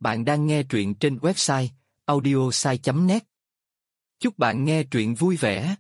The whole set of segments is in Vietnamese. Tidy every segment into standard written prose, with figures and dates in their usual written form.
Bạn đang nghe truyện trên website audiosai.net. Chúc bạn nghe truyện vui vẻ.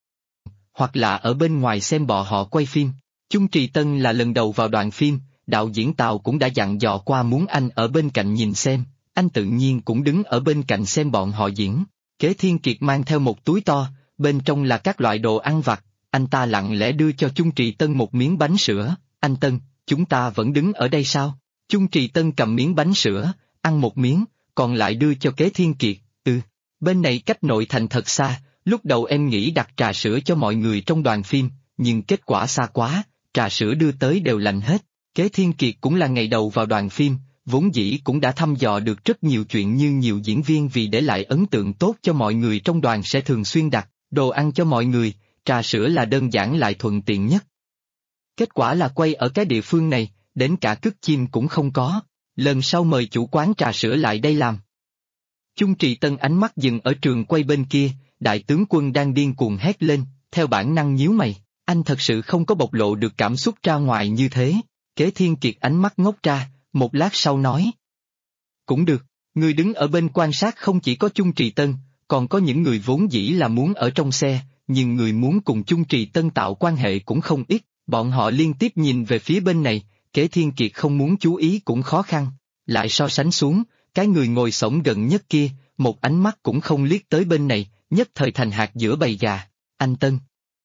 Hoặc là ở bên ngoài xem bọn họ quay phim. Chung Trì Tân là lần đầu vào đoàn phim, đạo diễn Tào cũng đã dặn dò qua muốn anh ở bên cạnh nhìn xem, anh tự nhiên cũng đứng ở bên cạnh xem bọn họ diễn. Kế Thiên Kiệt mang theo một túi to, bên trong là các loại đồ ăn vặt, anh ta lặng lẽ đưa cho Chung Trì Tân một miếng bánh sữa. Anh Tân, chúng ta vẫn đứng ở đây sao? Chung Trì Tân cầm miếng bánh sữa, ăn một miếng, còn lại đưa cho Kế Thiên Kiệt. Bên này cách nội thành thật xa, lúc đầu em nghĩ đặt trà sữa cho mọi người trong đoàn phim, nhưng kết quả xa quá, trà sữa đưa tới đều lạnh hết. Kế Thiên Kiệt cũng là ngày đầu vào đoàn phim, vốn dĩ cũng đã thăm dò được rất nhiều chuyện, như nhiều diễn viên vì để lại ấn tượng tốt cho mọi người trong đoàn sẽ thường xuyên đặt đồ ăn cho mọi người, trà sữa là đơn giản lại thuận tiện nhất. Kết quả là quay ở cái địa phương này, đến cả cứt chim cũng không có, lần sau mời chủ quán trà sữa lại đây làm. Chung Trì Tân ánh mắt dừng ở trường quay bên kia, đại tướng quân đang điên cuồng hét lên, theo bản năng nhíu mày, anh thật sự không có bộc lộ được cảm xúc ra ngoài như thế. Kế Thiên Kiệt ánh mắt ngốc ra, một lát sau nói. Cũng được, người đứng ở bên quan sát không chỉ có Chung Trì Tân, còn có những người vốn dĩ là muốn ở trong xe, nhưng người muốn cùng Chung Trì Tân tạo quan hệ cũng không ít, bọn họ liên tiếp nhìn về phía bên này, Kế Thiên Kiệt không muốn chú ý cũng khó khăn, lại so sánh xuống, cái người ngồi xổm gần nhất kia, một ánh mắt cũng không liếc tới bên này, nhất thời thành hạt giữa bầy gà. Anh Tân.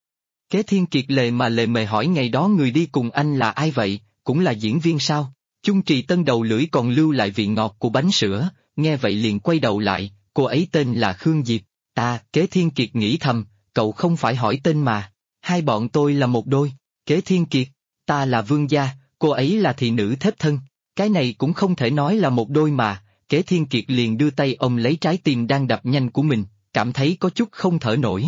Kế Thiên Kiệt lề mề hỏi ngày đó người đi cùng anh là ai vậy, cũng là diễn viên sao? Chung Trì Tân đầu lưỡi còn lưu lại vị ngọt của bánh sữa, nghe vậy liền quay đầu lại, cô ấy tên là Khương Diệp. Kế Thiên Kiệt nghĩ thầm, cậu không phải hỏi tên mà, hai bọn tôi là một đôi. Kế Thiên Kiệt, ta là Vương Gia, cô ấy là thị nữ thiếp thân, cái này cũng không thể nói là một đôi mà. Kế Thiên Kiệt liền đưa tay ôm lấy trái tim đang đập nhanh của mình, cảm thấy có chút không thở nổi.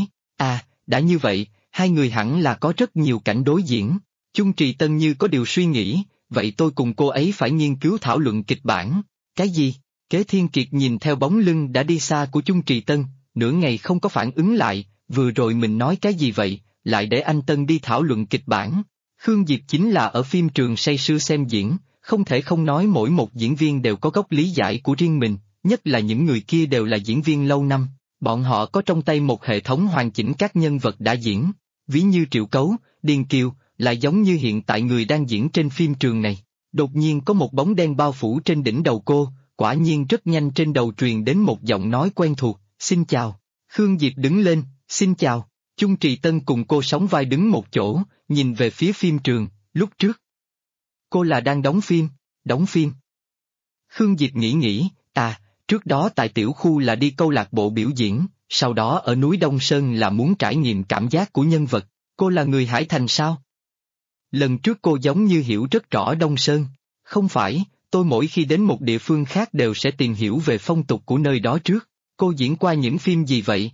Đã như vậy, hai người hẳn là có rất nhiều cảnh đối diễn. Chung Trì Tân như có điều suy nghĩ, vậy tôi cùng cô ấy phải nghiên cứu thảo luận kịch bản. Cái gì? Kế Thiên Kiệt nhìn theo bóng lưng đã đi xa của Chung Trì Tân, nửa ngày không có phản ứng lại, vừa rồi mình nói cái gì vậy, lại để anh Tân đi thảo luận kịch bản. Khương Diệp chính là ở phim trường say sưa xem diễn, không thể không nói mỗi một diễn viên đều có góc lý giải của riêng mình, nhất là những người kia đều là diễn viên lâu năm, bọn họ có trong tay một hệ thống hoàn chỉnh các nhân vật đã diễn, ví như Triệu Cấu, Điền Kiều, lại giống như hiện tại người đang diễn trên phim trường này. Đột nhiên có một bóng đen bao phủ trên đỉnh đầu cô, quả nhiên rất nhanh trên đầu truyền đến một giọng nói quen thuộc, xin chào. Khương Diệp đứng lên, xin chào. Chung Trì Tân cùng cô sóng vai đứng một chỗ, nhìn về phía phim trường, lúc trước. Cô là đang đóng phim. Khương Diệp nghĩ, trước đó tại tiểu khu là đi câu lạc bộ biểu diễn, sau đó ở núi Đông Sơn là muốn trải nghiệm cảm giác của nhân vật, cô là người Hải Thành sao? Lần trước cô giống như hiểu rất rõ Đông Sơn, không phải, tôi mỗi khi đến một địa phương khác đều sẽ tìm hiểu về phong tục của nơi đó trước, cô diễn qua những phim gì vậy?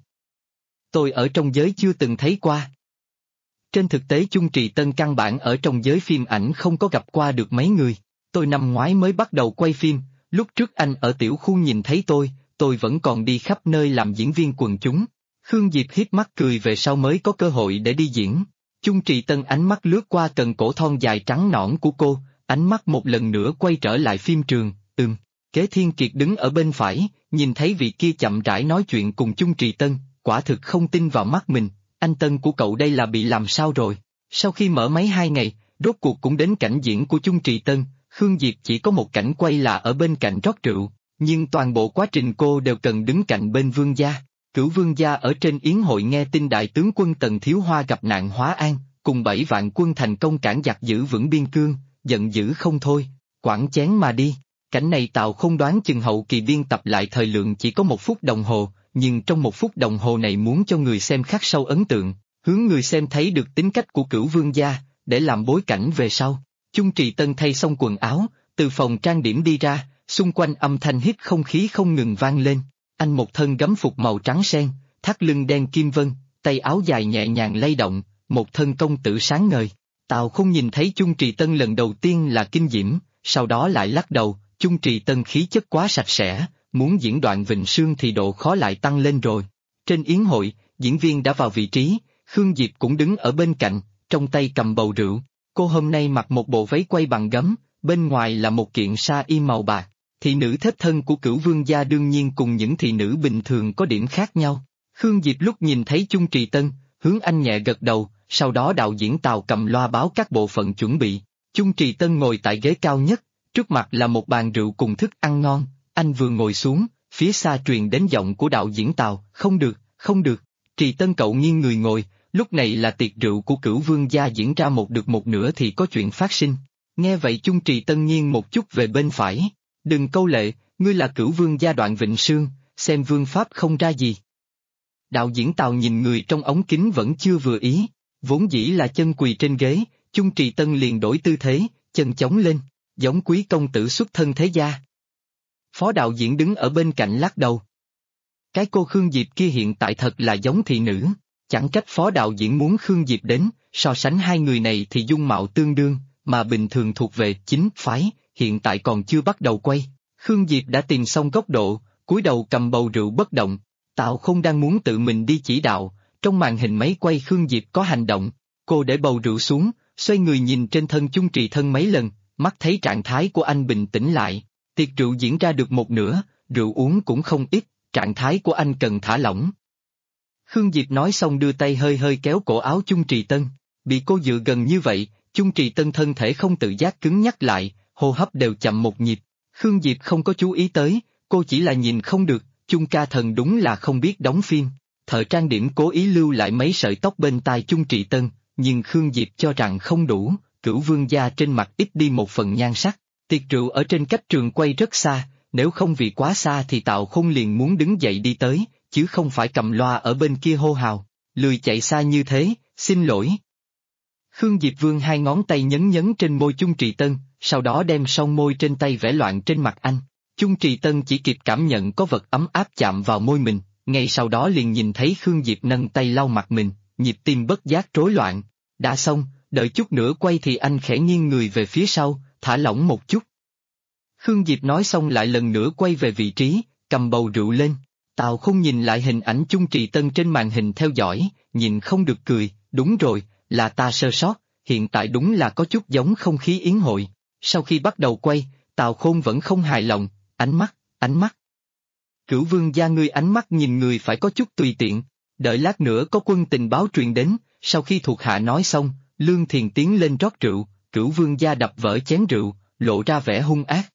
Tôi ở trong giới chưa từng thấy qua. Trên thực tế Chung Trì Tân căn bản ở trong giới phim ảnh không có gặp qua được mấy người, tôi năm ngoái mới bắt đầu quay phim, lúc trước anh ở tiểu khu nhìn thấy tôi vẫn còn đi khắp nơi làm diễn viên quần chúng. Khương Diệp híp mắt cười về sau mới có cơ hội để đi diễn. Chung Trì Tân ánh mắt lướt qua cần cổ thon dài trắng nõn của cô, ánh mắt một lần nữa quay trở lại phim trường, Kế Thiên Kiệt đứng ở bên phải, nhìn thấy vị kia chậm rãi nói chuyện cùng Chung Trì Tân, quả thực không tin vào mắt mình, anh Tân của cậu đây là bị làm sao rồi? Sau khi mở máy 2 ngày, rốt cuộc cũng đến cảnh diễn của Chung Trì Tân, Khương Diệp chỉ có một cảnh quay là ở bên cạnh rót rượu, nhưng toàn bộ quá trình cô đều cần đứng cạnh bên Vương Gia. Cửu Vương Gia ở trên yến hội nghe tin đại tướng quân Tần Thiếu Hoa gặp nạn Hóa An, cùng 7 vạn quân thành công cản giặc giữ vững biên cương, giận dữ không thôi, quẳng chén mà đi. Cảnh này Tào không đoán chừng hậu kỳ biên tập lại thời lượng chỉ có 1 phút đồng hồ, nhưng trong 1 phút đồng hồ này muốn cho người xem khắc sâu ấn tượng, hướng người xem thấy được tính cách của Cửu Vương Gia, để làm bối cảnh về sau. Chung Trì Tân thay xong quần áo, từ phòng trang điểm đi ra, xung quanh âm thanh hít không khí không ngừng vang lên. Anh một thân gấm phục màu trắng sen, thắt lưng đen kim vân, tay áo dài nhẹ nhàng lay động, một thân công tử sáng ngời. Tào không nhìn thấy Chung Trì Tân lần đầu tiên là kinh diễm, sau đó lại lắc đầu, Chung Trì Tân khí chất quá sạch sẽ, muốn diễn đoạn Vịnh Sương thì độ khó lại tăng lên rồi. Trên yến hội, diễn viên đã vào vị trí, Khương Diệp cũng đứng ở bên cạnh, trong tay cầm bầu rượu. Cô hôm nay mặc một bộ váy quay bằng gấm, bên ngoài là một kiện sa y màu bạc. Thị nữ thiếp thân của Cửu Vương gia đương nhiên cùng những thị nữ bình thường có điểm khác nhau. Khương Diệp lúc nhìn thấy Chung Trì Tân, hướng anh nhẹ gật đầu, sau đó đạo diễn Tào cầm loa báo các bộ phận chuẩn bị. Chung Trì Tân ngồi tại ghế cao nhất, trước mặt là một bàn rượu cùng thức ăn ngon, anh vừa ngồi xuống, phía xa truyền đến giọng của đạo diễn Tào, không được, không được, Trì Tân cậu nghiêng người ngồi, lúc này là tiệc rượu của Cửu Vương gia diễn ra một được một nửa thì có chuyện phát sinh. Nghe vậy Chung Trì Tân nghiêng một chút về bên phải, đừng câu lệ, ngươi là Cửu Vương gia Đoạn Vịnh Sương, xem vương pháp không ra gì. Đạo diễn Tào nhìn người trong ống kính vẫn chưa vừa ý, vốn dĩ là chân quỳ trên ghế, Chung Trì Tân liền đổi tư thế, chân chống lên, giống quý công tử xuất thân thế gia. Phó đạo diễn đứng ở bên cạnh lắc đầu. Cái cô Khương Diệp kia hiện tại thật là giống thị nữ, chẳng trách phó đạo diễn muốn Khương Diệp đến, so sánh hai người này thì dung mạo tương đương, mà bình thường thuộc về chính phái, hiện tại còn chưa bắt đầu quay. Khương Diệp đã tìm xong góc độ, cúi đầu cầm bầu rượu bất động. Tào không đang muốn tự mình đi chỉ đạo, trong màn hình máy quay Khương Diệp có hành động, cô để bầu rượu xuống, xoay người nhìn trên thân Chung Trì Thân mấy lần, mắt thấy trạng thái của anh bình tĩnh lại, tiệc rượu diễn ra được một nửa, rượu uống cũng không ít, trạng thái của anh cần thả lỏng. Khương Diệp nói xong đưa tay hơi hơi kéo cổ áo Chung Trì Tân, bị cô dựa gần như vậy, Chung Trì Tân thân thể không tự giác cứng nhắc lại, hô hấp đều chậm một nhịp, Khương Diệp không có chú ý tới, cô chỉ là nhìn không được. Chung ca thần đúng là không biết đóng phim, thợ trang điểm cố ý lưu lại mấy sợi tóc bên tai Chung Trì Tân, nhưng Khương Diệp cho rằng không đủ, Cửu Vương gia trên mặt ít đi một phần nhan sắc, tiệc rượu ở trên cách trường quay rất xa, nếu không vì quá xa thì Tào Khôn liền muốn đứng dậy đi tới, chứ không phải cầm loa ở bên kia hô hào, lười chạy xa như thế, xin lỗi. Khương Diệp vương hai ngón tay nhấn nhấn trên môi Chung Trì Tân, sau đó đem son môi trên tay vẽ loạn trên mặt anh. Chung Trì Tân chỉ kịp cảm nhận có vật ấm áp chạm vào môi mình, ngay sau đó liền nhìn thấy Khương Diệp nâng tay lau mặt mình, nhịp tim bất giác rối loạn. Đã xong, đợi chút nữa quay thì anh khẽ nghiêng người về phía sau, thả lỏng một chút. Khương Diệp nói xong lại lần nữa quay về vị trí, cầm bầu rượu lên. Tào không nhìn lại hình ảnh Chung Trì Tân trên màn hình theo dõi, nhìn không được cười, đúng rồi, là ta sơ sót, hiện tại đúng là có chút giống không khí yến hội. Sau khi bắt đầu quay, Tào Khôn vẫn không hài lòng. Ánh mắt. Cửu Vương gia ngươi ánh mắt nhìn người phải có chút tùy tiện, đợi lát nữa có quân tình báo truyền đến, sau khi thuộc hạ nói xong, Lương Thiền tiến lên rót rượu, Cửu Vương gia đập vỡ chén rượu, lộ ra vẻ hung ác.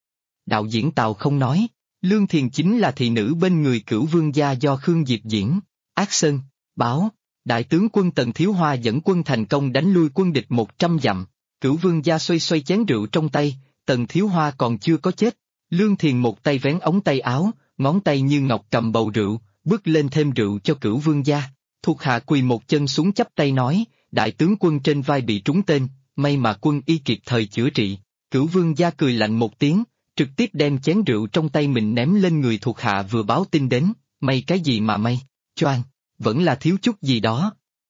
Đạo diễn Tào không nói, Lương Thiền chính là thị nữ bên người Cửu Vương gia do Khương Diệp diễn, Action, báo, đại tướng quân Tần Thiếu Hoa dẫn quân thành công đánh lui quân địch 100 dặm, Cửu Vương gia xoay xoay chén rượu trong tay, Tần Thiếu Hoa còn chưa có chết. Lương Thiền một tay vén ống tay áo, ngón tay như ngọc cầm bầu rượu, bước lên thêm rượu cho Cửu Vương gia. Thuộc hạ quỳ một chân xuống chắp tay nói, đại tướng quân trên vai bị trúng tên, may mà quân y kịp thời chữa trị. Cửu Vương gia cười lạnh một tiếng, trực tiếp đem chén rượu trong tay mình ném lên người thuộc hạ vừa báo tin đến, may cái gì mà may, choang, vẫn là thiếu chút gì đó.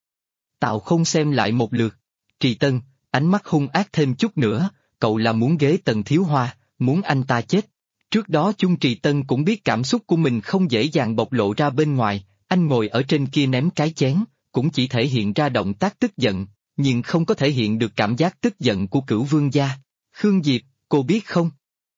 Tào không xem lại một lượt, Trì Tân, ánh mắt hung ác thêm chút nữa, cậu là muốn ghế Tần Thiếu Hoa, muốn anh ta chết. Trước đó Chung Trì Tân cũng biết cảm xúc của mình không dễ dàng bộc lộ ra bên ngoài, anh ngồi ở trên kia ném cái chén, cũng chỉ thể hiện ra động tác tức giận, nhưng không có thể hiện được cảm giác tức giận của Cửu Vương gia. Khương Diệp, cô biết không?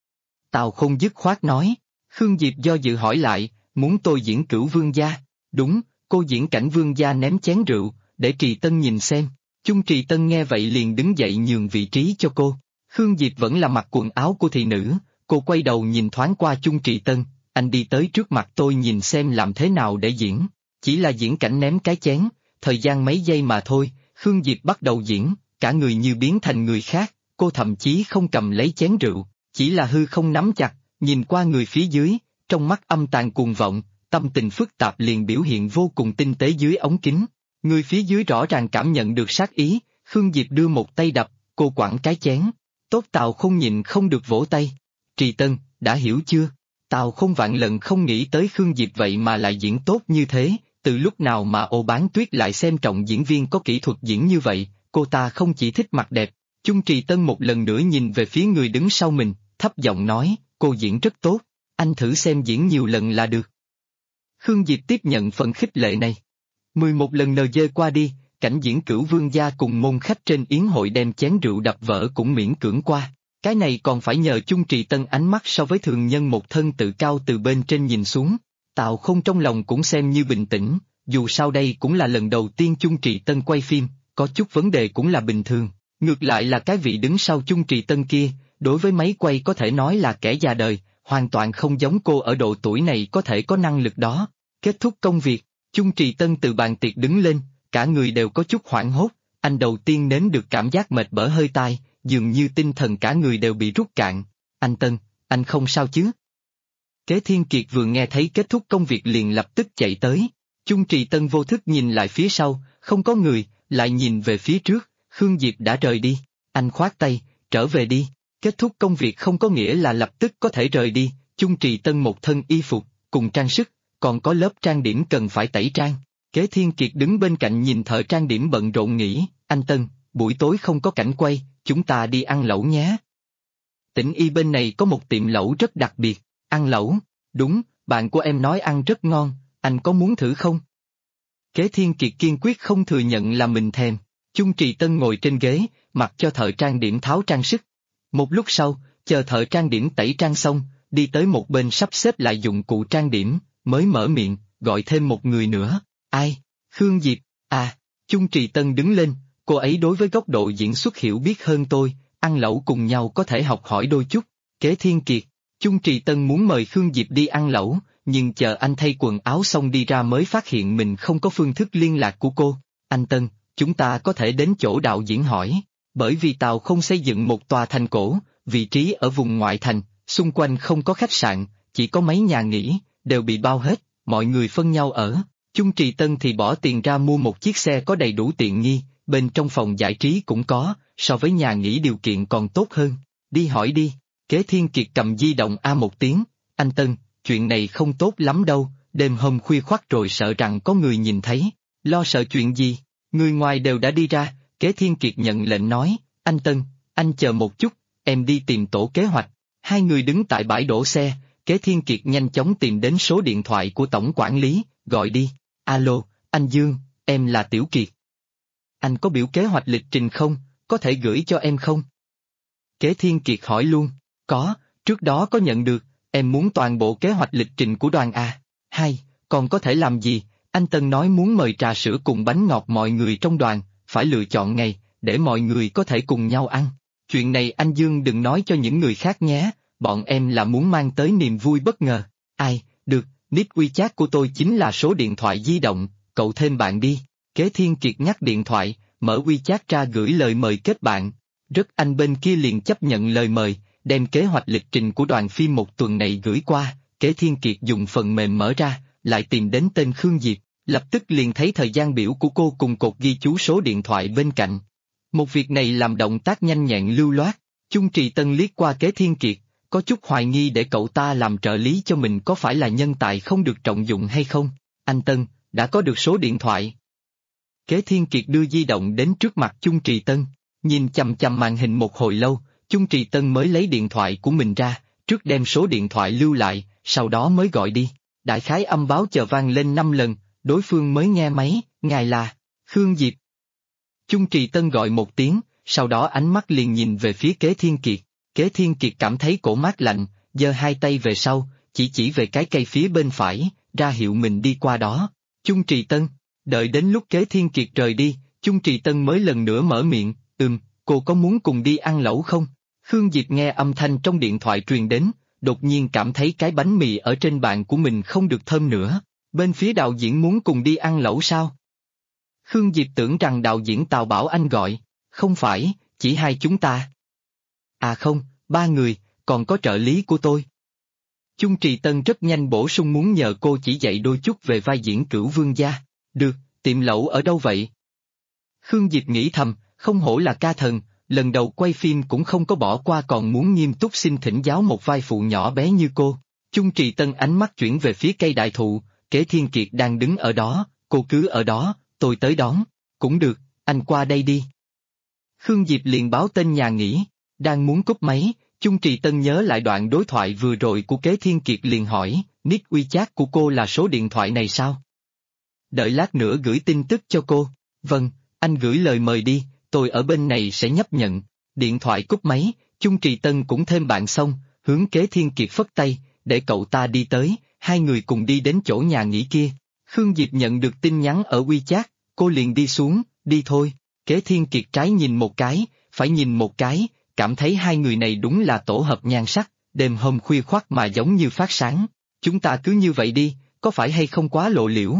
Tào không dứt khoát nói, Khương Diệp do dự hỏi lại, muốn tôi diễn Cửu Vương gia? Đúng, cô diễn cảnh Vương gia ném chén rượu, để Trì Tân nhìn xem. Chung Trì Tân nghe vậy liền đứng dậy nhường vị trí cho cô. Khương Diệp vẫn là mặc quần áo của thị nữ, cô quay đầu nhìn thoáng qua Chung Trì Tân, anh đi tới trước mặt tôi nhìn xem làm thế nào để diễn. Chỉ là diễn cảnh ném cái chén, thời gian mấy giây mà thôi, Khương Diệp bắt đầu diễn, cả người như biến thành người khác, cô thậm chí không cầm lấy chén rượu, chỉ là hư không nắm chặt, nhìn qua người phía dưới, trong mắt âm tàn cuồng vọng, tâm tình phức tạp liền biểu hiện vô cùng tinh tế dưới ống kính. Người phía dưới rõ ràng cảm nhận được sát ý, Khương Diệp đưa một tay đập, cô quẳng cái chén. Tốt Tào không nhịn không được vỗ tay. Trì Tân, đã hiểu chưa? Tào không vạn lần không nghĩ tới Khương Diệp vậy mà lại diễn tốt như thế, từ lúc nào mà Ô Bán Tuyết lại xem trọng diễn viên có kỹ thuật diễn như vậy, cô ta không chỉ thích mặt đẹp. Chung Trì Tân một lần nữa nhìn về phía người đứng sau mình, thấp giọng nói, cô diễn rất tốt, anh thử xem diễn nhiều lần là được. Khương Diệp tiếp nhận phần khích lệ này. 11 lần NG qua đi, cảnh diễn Cửu Vương gia cùng môn khách trên yến hội đem chén rượu đập vỡ cũng miễn cưỡng qua. Cái này còn phải nhờ Chung Trì Tân ánh mắt so với thường nhân một thân tự cao từ bên trên nhìn xuống. Tào Không trong lòng cũng xem như bình tĩnh, dù sao đây cũng là lần đầu tiên Chung Trì Tân quay phim, có chút vấn đề cũng là bình thường. Ngược lại là cái vị đứng sau Chung Trì Tân kia, đối với máy quay có thể nói là kẻ già đời, hoàn toàn không giống cô ở độ tuổi này có thể có năng lực đó. Kết thúc công việc, Chung Trì Tân từ bàn tiệc đứng lên, cả người đều có chút hoảng hốt, anh đầu tiên nếm được cảm giác mệt bở hơi tai, dường như tinh thần cả người đều bị rút cạn. Anh Tân, anh không sao chứ? Kế Thiên Kiệt vừa nghe thấy kết thúc công việc liền lập tức chạy tới. Chung Trì Tân vô thức nhìn lại phía sau, không có người, lại nhìn về phía trước, Khương Diệp đã rời đi. Anh khoát tay, trở về đi. Kết thúc công việc không có nghĩa là lập tức có thể rời đi. Chung Trì Tân một thân y phục, cùng trang sức, còn có lớp trang điểm cần phải tẩy trang. Kế Thiên Kiệt đứng bên cạnh nhìn thợ trang điểm bận rộn nghĩ, anh Tân, buổi tối không có cảnh quay, chúng ta đi ăn lẩu nhé. Tỉnh Y bên này có một tiệm lẩu rất đặc biệt, ăn lẩu, đúng, bạn của em nói ăn rất ngon, anh có muốn thử không? Kế Thiên Kiệt kiên quyết không thừa nhận là mình thèm. Chung Trì Tân ngồi trên ghế, mặc cho thợ trang điểm tháo trang sức. Một lúc sau, chờ thợ trang điểm tẩy trang xong, đi tới một bên sắp xếp lại dụng cụ trang điểm, mới mở miệng, gọi thêm một người nữa. Ai? Khương Diệp, à, Chung Trì Tân đứng lên, cô ấy đối với góc độ diễn xuất hiểu biết hơn tôi, ăn lẩu cùng nhau có thể học hỏi đôi chút. Kế Thiên Kiệt, Chung Trì Tân muốn mời Khương Diệp đi ăn lẩu, nhưng chờ anh thay quần áo xong đi ra mới phát hiện mình không có phương thức liên lạc của cô. Anh Tân, chúng ta có thể đến chỗ đạo diễn hỏi, bởi vì Tào Không xây dựng một tòa thành cổ, vị trí ở vùng ngoại thành, xung quanh không có khách sạn, chỉ có mấy nhà nghỉ, đều bị bao hết, mọi người phân nhau ở. Chung Trì Tân thì bỏ tiền ra mua một chiếc xe có đầy đủ tiện nghi, bên trong phòng giải trí cũng có, so với nhà nghỉ điều kiện còn tốt hơn. Đi hỏi đi. Kế Thiên Kiệt cầm di động một tiếng, anh Tân, chuyện này không tốt lắm đâu, đêm hôm khuya khoắt rồi sợ rằng có người nhìn thấy. Lo sợ chuyện gì? Người ngoài đều đã đi ra. Kế Thiên Kiệt nhận lệnh nói, anh Tân, anh chờ một chút, em đi tìm tổ kế hoạch. Hai người đứng tại bãi đổ xe, Kế Thiên Kiệt nhanh chóng tìm đến số điện thoại của tổng quản lý, gọi đi. Alo, anh Dương, em là Tiểu Kiệt. Anh có biểu kế hoạch lịch trình không, có thể gửi cho em không? Kế Thiên Kiệt hỏi luôn, có, trước đó có nhận được, em muốn toàn bộ kế hoạch lịch trình của đoàn à? Hay, còn có thể làm gì? Anh Tân nói muốn mời trà sữa cùng bánh ngọt mọi người trong đoàn, phải lựa chọn ngày, để mọi người có thể cùng nhau ăn. Chuyện này anh Dương đừng nói cho những người khác nhé, bọn em là muốn mang tới niềm vui bất ngờ. Ai, được, nick WeChat của tôi chính là số điện thoại di động, cậu thêm bạn đi. Kế Thiên Kiệt nhắc điện thoại, mở WeChat ra gửi lời mời kết bạn. Rất anh bên kia liền chấp nhận lời mời, đem kế hoạch lịch trình của đoàn phim một tuần này gửi qua. Kế Thiên Kiệt dùng phần mềm mở ra, lại tìm đến tên Khương Diệp, lập tức liền thấy thời gian biểu của cô cùng cột ghi chú số điện thoại bên cạnh. Một việc này làm động tác nhanh nhẹn lưu loát. Chung Trì Tân liếc qua Kế Thiên Kiệt, có chút hoài nghi để cậu ta làm trợ lý cho mình có phải là nhân tài không được trọng dụng hay không. Anh Tân, đã có được số điện thoại. Kế Thiên Kiệt đưa di động đến trước mặt Chung Trì Tân, nhìn chằm chằm màn hình một hồi lâu, Chung Trì Tân mới lấy điện thoại của mình ra, trước đem số điện thoại lưu lại, sau đó mới gọi đi. Đại khái âm báo chờ vang lên 5 lần, đối phương mới nghe máy, ngài là Khương Diệp. Chung Trì Tân gọi một tiếng, sau đó ánh mắt liền nhìn về phía Kế Thiên Kiệt. Kế Thiên Kiệt cảm thấy cổ mát lạnh, giơ hai tay về sau, chỉ về cái cây phía bên phải, ra hiệu mình đi qua đó. Chung Trì Tân, đợi đến lúc Kế Thiên Kiệt rời đi, Chung Trì Tân mới lần nữa mở miệng, cô có muốn cùng đi ăn lẩu không? Khương Diệp nghe âm thanh trong điện thoại truyền đến, đột nhiên cảm thấy cái bánh mì ở trên bàn của mình không được thơm nữa. Bên phía đạo diễn muốn cùng đi ăn lẩu sao? Khương Diệp tưởng rằng đạo diễn Tào Bảo Anh gọi, không phải, chỉ hai chúng ta. À không, ba người, còn có trợ lý của tôi. Chung Trì Tân rất nhanh bổ sung muốn nhờ cô chỉ dạy đôi chút về vai diễn Cửu Vương gia. Được, tiệm lẩu ở đâu vậy? Khương Diệp nghĩ thầm, không hổ là ca thần, lần đầu quay phim cũng không có bỏ qua còn muốn nghiêm túc xin thỉnh giáo một vai phụ nhỏ bé như cô. Chung Trì Tân ánh mắt chuyển về phía cây đại thụ, Kế Thiên Kiệt đang đứng ở đó, cô cứ ở đó, tôi tới đón. Cũng được, anh qua đây đi. Khương Diệp liền báo tên nhà nghỉ, đang muốn cúp máy, Chung Trì Tân nhớ lại đoạn đối thoại vừa rồi của Kế Thiên Kiệt liền hỏi, nick WeChat của cô là số điện thoại này sao? Đợi lát nữa gửi tin tức cho cô. Vâng, anh gửi lời mời đi, tôi ở bên này sẽ nhấp nhận. Điện thoại cúp máy, Chung Trì Tân cũng thêm bạn xong, hướng Kế Thiên Kiệt phất tay, để cậu ta đi tới, hai người cùng đi đến chỗ nhà nghỉ kia. Khương Diệp nhận được tin nhắn ở WeChat, cô liền đi xuống, đi thôi. Kế Thiên Kiệt trái nhìn một cái, phải nhìn một cái, cảm thấy hai người này đúng là tổ hợp nhan sắc, đêm hôm khuya khoắt mà giống như phát sáng. Chúng ta cứ như vậy đi, có phải hay không quá lộ liễu?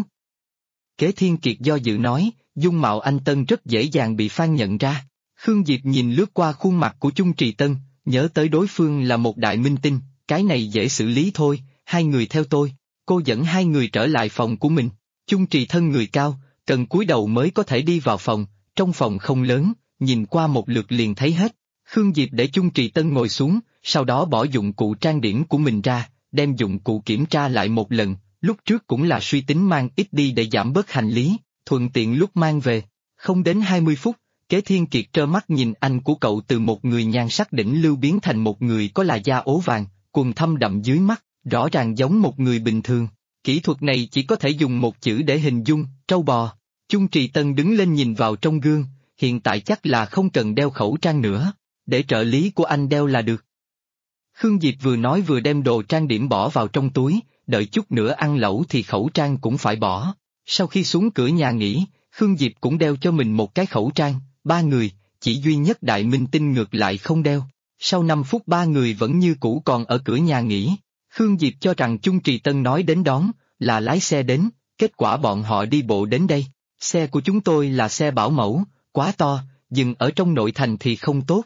Kế Thiên Kiệt do dự nói, dung mạo anh Tân rất dễ dàng bị Phan nhận ra. Khương Diệp nhìn lướt qua khuôn mặt của Chung Trì Tân, nhớ tới đối phương là một đại minh tinh, cái này dễ xử lý thôi, hai người theo tôi. Cô dẫn hai người trở lại phòng của mình. Chung Trì thân người cao, cần cúi đầu mới có thể đi vào phòng, trong phòng không lớn, nhìn qua một lượt liền thấy hết. Khương Diệp để Chung Trì Tân ngồi xuống, sau đó bỏ dụng cụ trang điểm của mình ra, đem dụng cụ kiểm tra lại một lần, lúc trước cũng là suy tính mang ít đi để giảm bớt hành lý, thuận tiện lúc mang về. Không đến 20 phút, Kế Thiên Kiệt trơ mắt nhìn anh của cậu từ một người nhan sắc đỉnh lưu biến thành một người có là da ố vàng, quầng thâm đậm dưới mắt, rõ ràng giống một người bình thường. Kỹ thuật này chỉ có thể dùng một chữ để hình dung, trâu bò. Chung Trì Tân đứng lên nhìn vào trong gương, hiện tại chắc là không cần đeo khẩu trang nữa, để trợ lý của anh đeo là được. Khương Diệp vừa nói vừa đem đồ trang điểm bỏ vào trong túi, đợi chút nữa ăn lẩu thì khẩu trang cũng phải bỏ. Sau khi xuống cửa nhà nghỉ, Khương Diệp cũng đeo cho mình một cái khẩu trang, ba người, chỉ duy nhất đại minh tinh ngược lại không đeo. Sau 5 phút ba người vẫn như cũ còn ở cửa nhà nghỉ. Khương Diệp cho rằng Chung Trì Tân nói đến đón, là lái xe đến, kết quả bọn họ đi bộ đến đây. Xe của chúng tôi là xe bảo mẫu, quá to, dừng ở trong nội thành thì không tốt.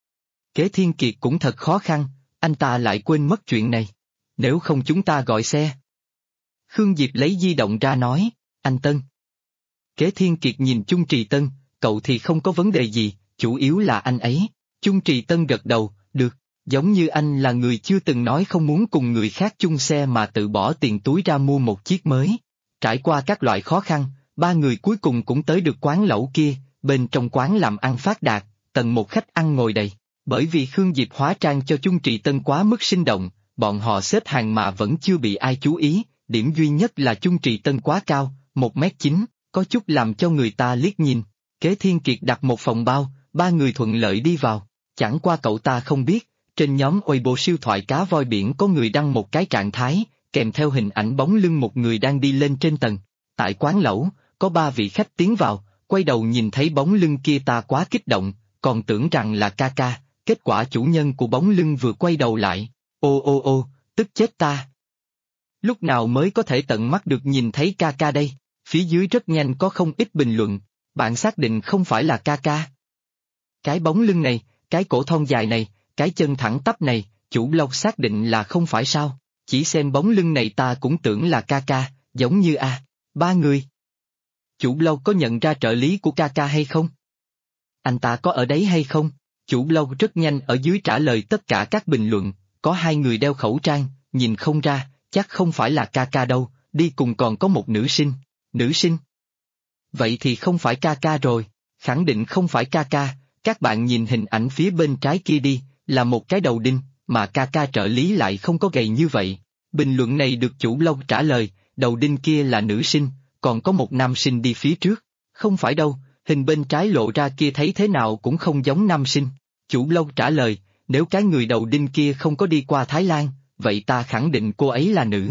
Kế Thiên Kiệt cũng thật khó khăn, anh ta lại quên mất chuyện này. Nếu không chúng ta gọi xe. Khương Diệp lấy di động ra nói, anh Tân. Kế Thiên Kiệt nhìn Chung Trì Tân, cậu thì không có vấn đề gì, chủ yếu là anh ấy. Chung Trì Tân gật đầu, được, giống như anh là người chưa từng nói không muốn cùng người khác chung xe mà tự bỏ tiền túi ra mua một chiếc mới. Trải qua các loại khó khăn, ba người cuối cùng cũng tới được quán lẩu kia, bên trong quán làm ăn phát đạt, tầng một khách ăn ngồi đầy. Bởi vì Khương Diệp hóa trang cho Chung Trì Tân quá mức sinh động, bọn họ xếp hàng mà vẫn chưa bị ai chú ý, điểm duy nhất là Chung Trì Tân quá cao, 1m9, có chút làm cho người ta liếc nhìn. Kế Thiên Kiệt đặt một phòng bao, ba người thuận lợi đi vào, chẳng qua cậu ta không biết, trên nhóm Weibo siêu thoại cá voi biển có người đăng một cái trạng thái, kèm theo hình ảnh bóng lưng một người đang đi lên trên tầng. Tại quán lẩu, có ba vị khách tiến vào, quay đầu nhìn thấy bóng lưng kia ta quá kích động, còn tưởng rằng là ca ca, kết quả chủ nhân của bóng lưng vừa quay đầu lại, ô, tức chết ta. Lúc nào mới có thể tận mắt được nhìn thấy ca ca đây? Phía dưới rất nhanh có không ít bình luận, bạn xác định không phải là ca ca. Cái bóng lưng này, cái cổ thon dài này, cái chân thẳng tắp này, chủ blog xác định là không phải sao? Chỉ xem bóng lưng này ta cũng tưởng là ca ca, giống như ba người. Chủ blog có nhận ra trợ lý của ca ca hay không? Anh ta có ở đấy hay không? Chủ blog rất nhanh ở dưới trả lời tất cả các bình luận, có hai người đeo khẩu trang, nhìn không ra, chắc không phải là ca ca đâu, đi cùng còn có một nữ sinh. Nữ sinh? Vậy thì không phải ca ca rồi, khẳng định không phải ca ca, các bạn nhìn hình ảnh phía bên trái kia đi, là một cái đầu đinh, mà ca ca trợ lý lại không có gầy như vậy. Bình luận này được chủ blog trả lời, đầu đinh kia là nữ sinh, còn có một nam sinh đi phía trước. Không phải đâu, hình bên trái lộ ra kia thấy thế nào cũng không giống nam sinh. Chủ blog trả lời, nếu cái người đầu đinh kia không có đi qua Thái Lan, vậy ta khẳng định cô ấy là nữ.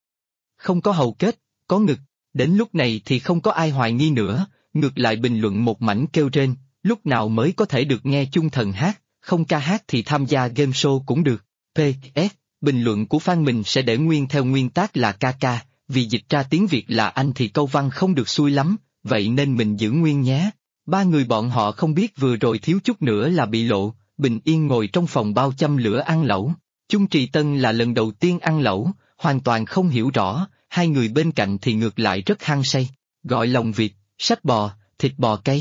Không có hầu kết, có ngực, đến lúc này thì không có ai hoài nghi nữa, ngược lại bình luận một mảnh kêu rên, lúc nào mới có thể được nghe Chung Thần hát, không ca hát thì tham gia game show cũng được. PS, bình luận của fan mình sẽ để nguyên theo nguyên tác là ca ca, vì dịch ra tiếng Việt là anh thì câu văn không được xuôi lắm, vậy nên mình giữ nguyên nhé. Ba người bọn họ không biết vừa rồi thiếu chút nữa là bị lộ, bình yên ngồi trong phòng bao châm lửa ăn lẩu. Chung Trì Tân là lần đầu tiên ăn lẩu, hoàn toàn không hiểu rõ, hai người bên cạnh thì ngược lại rất hăng say, gọi lòng vịt, sách bò, thịt bò cay.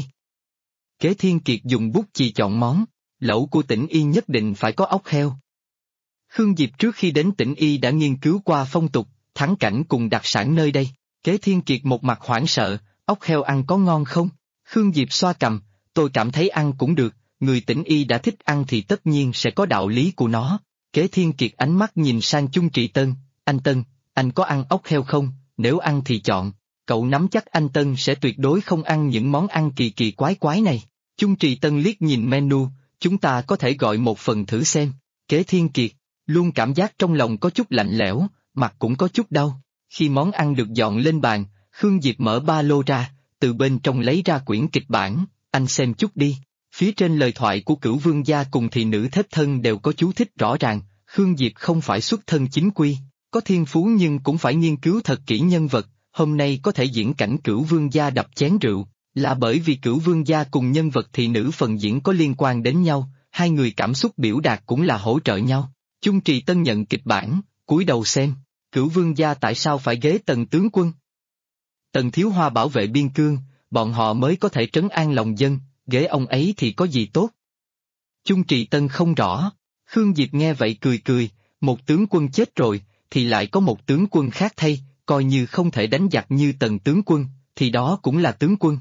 Kế Thiên Kiệt dùng bút chì chọn món, lẩu của tỉnh Y nhất định phải có ốc heo. Khương Diệp trước khi đến tỉnh Y đã nghiên cứu qua phong tục, thắng cảnh cùng đặc sản nơi đây. Kế Thiên Kiệt một mặt hoảng sợ, ốc heo ăn có ngon không? Khương Diệp xoa cằm, tôi cảm thấy ăn cũng được, người tỉnh Y đã thích ăn thì tất nhiên sẽ có đạo lý của nó. Kế Thiên Kiệt ánh mắt nhìn sang Chung Trì Tân, anh Tân, anh có ăn ốc heo không? Nếu ăn thì chọn. Cậu nắm chắc anh Tân sẽ tuyệt đối không ăn những món ăn kỳ kỳ quái quái này. Chung Trì Tân liếc nhìn menu, chúng ta có thể gọi một phần thử xem. Kế Thiên Kiệt, luôn cảm giác trong lòng có chút lạnh lẽo, mặt cũng có chút đau. Khi món ăn được dọn lên bàn, Khương Diệp mở ba lô ra, từ bên trong lấy ra quyển kịch bản, anh xem chút đi. Phía trên lời thoại của Cửu Vương gia cùng thị nữ thất thân đều có chú thích rõ ràng, Khương Diệp không phải xuất thân chính quy, có thiên phú nhưng cũng phải nghiên cứu thật kỹ nhân vật, hôm nay có thể diễn cảnh Cửu Vương gia đập chén rượu, là bởi vì Cửu Vương gia cùng nhân vật thị nữ phần diễn có liên quan đến nhau, hai người cảm xúc biểu đạt cũng là hỗ trợ nhau. Chung Trì Tân nhận kịch bản, cúi đầu xem, Cửu Vương gia tại sao phải ghế Tần tướng quân? Tần Thiếu Hoa bảo vệ biên cương, bọn họ mới có thể trấn an lòng dân, ghế ông ấy thì có gì tốt? Chung Trì Tân không rõ, Khương Diệp nghe vậy cười cười, một tướng quân chết rồi, thì lại có một tướng quân khác thay, coi như không thể đánh giặc như Tần tướng quân, thì đó cũng là tướng quân.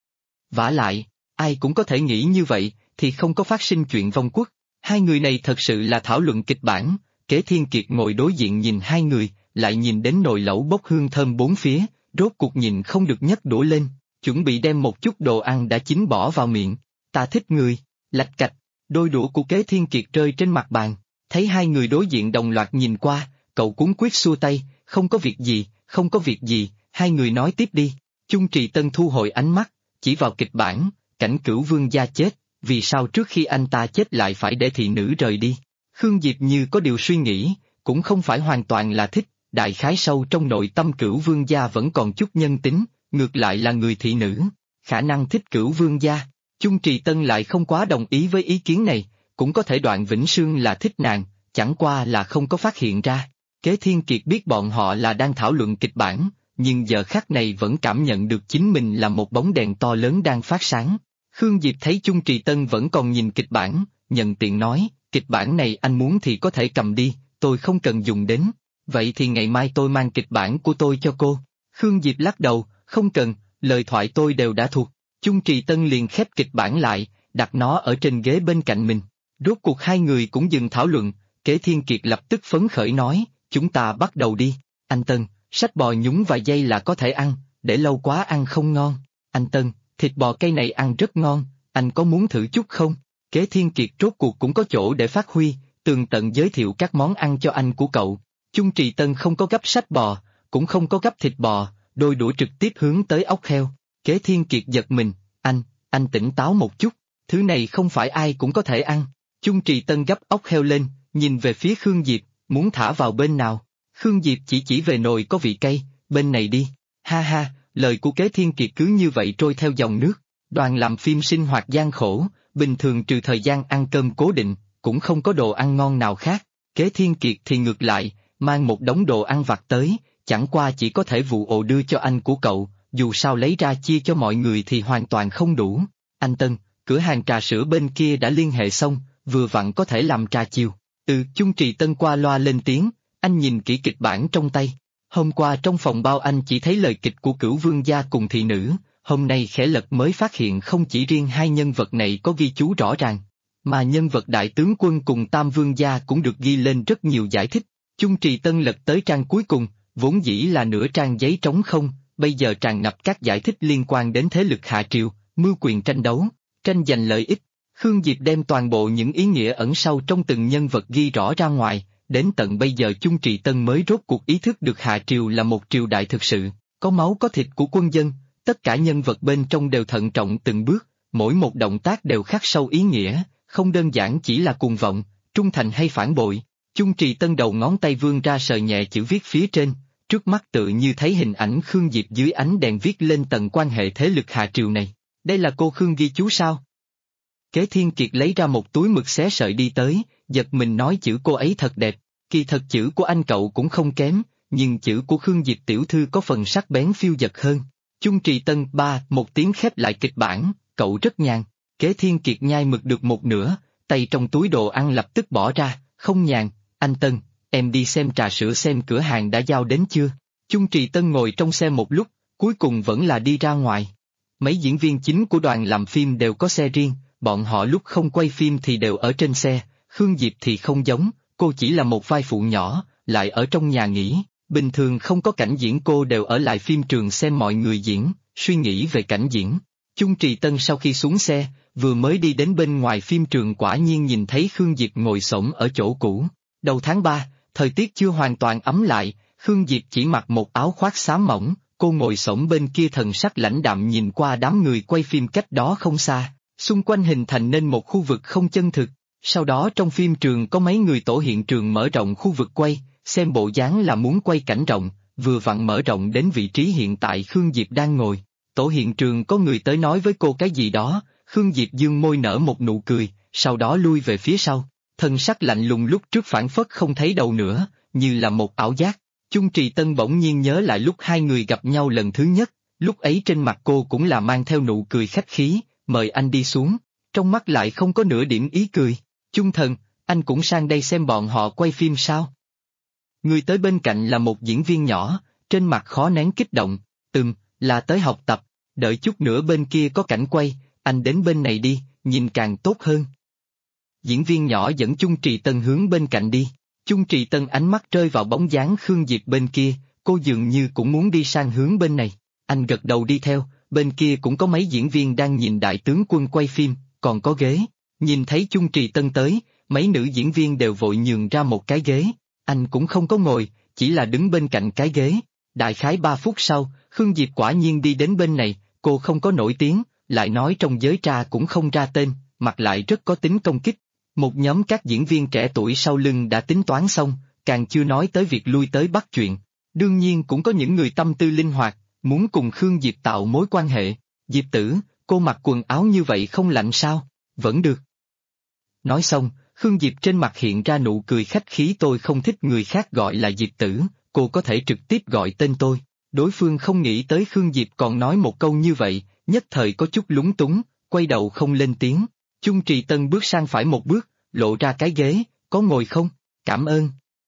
Vả lại, ai cũng có thể nghĩ như vậy, thì không có phát sinh chuyện vong quốc. Hai người này thật sự là thảo luận kịch bản, Kế Thiên Kiệt ngồi đối diện nhìn hai người, lại nhìn đến nồi lẩu bốc hương thơm bốn phía, rốt cuộc nhìn không được nhấc đũa lên, chuẩn bị đem một chút đồ ăn đã chín bỏ vào miệng. Ta thích người, lạch cạch, đôi đũa của Kế Thiên Kiệt rơi trên mặt bàn, thấy hai người đối diện đồng loạt nhìn qua, cậu cuống quyết xua tay, không có việc gì, không có việc gì, hai người nói tiếp đi. Chung Trì Tân thu hồi ánh mắt, chỉ vào kịch bản, cảnh Cửu Vương gia chết, vì sao trước khi anh ta chết lại phải để thị nữ rời đi? Khương Diệp như có điều suy nghĩ, cũng không phải hoàn toàn là thích, đại khái sâu trong nội tâm Cửu Vương gia vẫn còn chút nhân tính, ngược lại là người thị nữ, khả năng thích Cửu Vương gia. Chung Trì Tân lại không quá đồng ý với ý kiến này, cũng có thể Đoạn Vĩnh Sương là thích nàng, chẳng qua là không có phát hiện ra. Kế Thiên Kiệt biết bọn họ là đang thảo luận kịch bản, nhưng giờ khắc này vẫn cảm nhận được chính mình là một bóng đèn to lớn đang phát sáng. Khương Diệp thấy Chung Trì Tân vẫn còn nhìn kịch bản, nhận tiện nói, kịch bản này anh muốn thì có thể cầm đi, tôi không cần dùng đến. Vậy thì ngày mai tôi mang kịch bản của tôi cho cô. Khương Diệp lắc đầu, không cần, lời thoại tôi đều đã thuộc. Chung Trì Tân liền khép kịch bản lại, đặt nó ở trên ghế bên cạnh mình. Rốt cuộc hai người cũng dừng thảo luận, Kế Thiên Kiệt lập tức phấn khởi nói, chúng ta bắt đầu đi. Anh Tân, sách bò nhúng vài giây là có thể ăn, để lâu quá ăn không ngon. Anh Tân, thịt bò cây này ăn rất ngon, anh có muốn thử chút không? Kế Thiên Kiệt rốt cuộc cũng có chỗ để phát huy, tường tận giới thiệu các món ăn cho anh của cậu. Chung Trì Tân không có gấp sách bò, cũng không có gấp thịt bò, đôi đũa trực tiếp hướng tới ốc heo. Kế Thiên Kiệt giật mình, anh tỉnh táo một chút, thứ này không phải ai cũng có thể ăn. Chung Trì Tân gấp ốc heo lên, nhìn về phía Khương Diệp, muốn thả vào bên nào? Khương Diệp chỉ về nồi có vị cay, bên này đi. Ha ha, lời của Kế Thiên Kiệt cứ như vậy trôi theo dòng nước. Đoàn làm phim sinh hoạt gian khổ, bình thường trừ thời gian ăn cơm cố định, cũng không có đồ ăn ngon nào khác. Kế Thiên Kiệt thì ngược lại, mang một đống đồ ăn vặt tới, chẳng qua chỉ có thể vụ ồ đưa cho anh của cậu, dù sao lấy ra chia cho mọi người thì hoàn toàn không đủ. Anh Tân, cửa hàng trà sữa bên kia đã liên hệ xong, vừa vặn có thể làm trà chiều. Chung Trì Tân qua loa lên tiếng, anh nhìn kỹ kịch bản trong tay. Hôm qua trong phòng bao anh chỉ thấy lời kịch của Cửu Vương gia cùng thị nữ, hôm nay khẽ lật mới phát hiện không chỉ riêng hai nhân vật này có ghi chú rõ ràng, mà nhân vật đại tướng quân cùng Tam Vương gia cũng được ghi lên rất nhiều giải thích. Chung Trì Tân lật tới trang cuối cùng, vốn dĩ là nửa trang giấy trống không, bây giờ tràn ngập các giải thích liên quan đến thế lực hạ triều, mưu quyền tranh đấu, tranh giành lợi ích. Khương Diệp đem toàn bộ những ý nghĩa ẩn sâu trong từng nhân vật ghi rõ ra ngoài, đến tận bây giờ Chung Trì Tân mới rốt cuộc ý thức được hạ triều là một triều đại thực sự, có máu có thịt của quân dân, tất cả nhân vật bên trong đều thận trọng từng bước, mỗi một động tác đều khắc sâu ý nghĩa, không đơn giản chỉ là cuồng vọng, trung thành hay phản bội. Chung Trì Tân đầu ngón tay vươn ra sờ nhẹ chữ viết phía trên, trước mắt tự như thấy hình ảnh Khương Diệp dưới ánh đèn viết lên tầng quan hệ thế lực hạ triều này. Đây là cô Khương ghi chú sao? Kế Thiên Kiệt lấy ra một túi mực xé sợi đi tới, giật mình nói chữ cô ấy thật đẹp, kỳ thật chữ của anh cậu cũng không kém, nhưng chữ của Khương Diệp tiểu thư có phần sắc bén phiêu dật hơn. Chung Trì Tân một tiếng khép lại kịch bản, cậu rất nhàn. Kế Thiên Kiệt nhai mực được một nửa, tay trong túi đồ ăn lập tức bỏ ra, không nhàn. Anh Tân, em đi xem trà sữa xem cửa hàng đã giao đến chưa? Chung Trì Tân ngồi trong xe một lúc, cuối cùng vẫn là đi ra ngoài. Mấy diễn viên chính của đoàn làm phim đều có xe riêng, bọn họ lúc không quay phim thì đều ở trên xe, Khương Diệp thì không giống, cô chỉ là một vai phụ nhỏ, lại ở trong nhà nghỉ, bình thường không có cảnh diễn cô đều ở lại phim trường xem mọi người diễn, suy nghĩ về cảnh diễn. Chung Trì Tân sau khi xuống xe, vừa mới đi đến bên ngoài phim trường quả nhiên nhìn thấy Khương Diệp ngồi xổm ở chỗ cũ. Đầu tháng 3, thời tiết chưa hoàn toàn ấm lại, Khương Diệp chỉ mặc một áo khoác xám mỏng, cô ngồi xổm bên kia thần sắc lãnh đạm nhìn qua đám người quay phim cách đó không xa, xung quanh hình thành nên một khu vực không chân thực. Sau đó trong phim trường có mấy người tổ hiện trường mở rộng khu vực quay, xem bộ dáng là muốn quay cảnh rộng, vừa vặn mở rộng đến vị trí hiện tại Khương Diệp đang ngồi. Tổ hiện trường có người tới nói với cô cái gì đó, Khương Diệp dương môi nở một nụ cười, sau đó lui về phía sau. Thân sắc lạnh lùng lúc trước phảng phất không thấy đâu nữa, như là một ảo giác. Chung Trì Tân bỗng nhiên nhớ lại lúc hai người gặp nhau lần thứ nhất, lúc ấy trên mặt cô cũng là mang theo nụ cười khách khí, mời anh đi xuống, trong mắt lại không có nửa điểm ý cười. Chung thần, anh cũng sang đây xem bọn họ quay phim sao? Người tới bên cạnh là một diễn viên nhỏ, trên mặt khó nén kích động, là tới học tập, đợi chút nữa bên kia có cảnh quay, anh đến bên này đi, nhìn càng tốt hơn. Diễn viên nhỏ dẫn Chung Trì Tân hướng bên cạnh đi, Chung Trì Tân ánh mắt rơi vào bóng dáng Khương Diệp bên kia, cô dường như cũng muốn đi sang hướng bên này, anh gật đầu đi theo, bên kia cũng có mấy diễn viên đang nhìn đại tướng quân quay phim, còn có ghế, nhìn thấy Chung Trì Tân tới, mấy nữ diễn viên đều vội nhường ra một cái ghế, anh cũng không có ngồi, chỉ là đứng bên cạnh cái ghế. Đại khái 3 phút sau, Khương Diệp quả nhiên đi đến bên này, cô không có nổi tiếng, lại nói trong giới tra cũng không ra tên, mặt lại rất có tính công kích. Một nhóm các diễn viên trẻ tuổi sau lưng đã tính toán xong, càng chưa nói tới việc lui tới bắt chuyện. Đương nhiên cũng có những người tâm tư linh hoạt, muốn cùng Khương Diệp tạo mối quan hệ. Diệp tử, cô mặc quần áo như vậy không lạnh sao? Vẫn được. Nói xong, Khương Diệp trên mặt hiện ra nụ cười khách khí, tôi không thích người khác gọi là Diệp tử, cô có thể trực tiếp gọi tên tôi. Đối phương không nghĩ tới Khương Diệp còn nói một câu như vậy, nhất thời có chút lúng túng, quay đầu không lên tiếng. Chung Trì Tân bước sang phải một bước, lộ ra cái ghế, có ngồi không? Cảm ơn.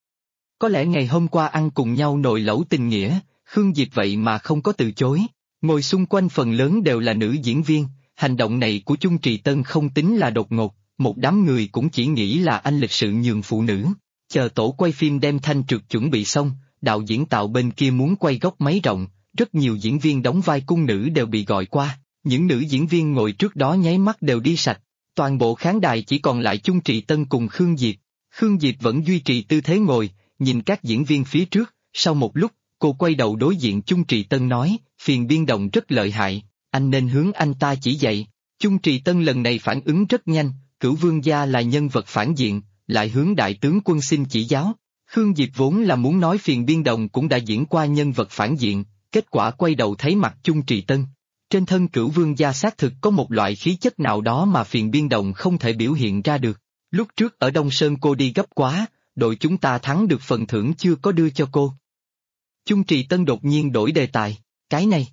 Có lẽ ngày hôm qua ăn cùng nhau nồi lẩu tình nghĩa, Khương Diệp vậy mà không có từ chối. Ngồi xung quanh phần lớn đều là nữ diễn viên, hành động này của Chung Trì Tân không tính là đột ngột, một đám người cũng chỉ nghĩ là anh lịch sự nhường phụ nữ. Chờ tổ quay phim đem thanh trượt chuẩn bị xong, đạo diễn Tạo bên kia muốn quay góc máy rộng, rất nhiều diễn viên đóng vai cung nữ đều bị gọi qua, những nữ diễn viên ngồi trước đó nháy mắt đều đi sạch. Toàn bộ khán đài chỉ còn lại Chung Trì Tân cùng Khương Diệp. Khương Diệp vẫn duy trì tư thế ngồi, nhìn các diễn viên phía trước, sau một lúc, cô quay đầu đối diện Chung Trì Tân nói, phiền biên đồng rất lợi hại, anh nên hướng anh ta chỉ dạy. Chung Trì Tân lần này phản ứng rất nhanh, Cửu Vương gia là nhân vật phản diện, lại hướng đại tướng quân xin chỉ giáo. Khương Diệp vốn là muốn nói phiền biên đồng cũng đã diễn qua nhân vật phản diện, kết quả quay đầu thấy mặt Chung Trì Tân. Trên thân Cửu Vương gia xác thực có một loại khí chất nào đó mà phiền biên đồng không thể biểu hiện ra được. Lúc trước ở Đông Sơn cô đi gấp quá, đội chúng ta thắng được phần thưởng chưa có đưa cho cô. Chung Trì Tân đột nhiên đổi đề tài, cái này.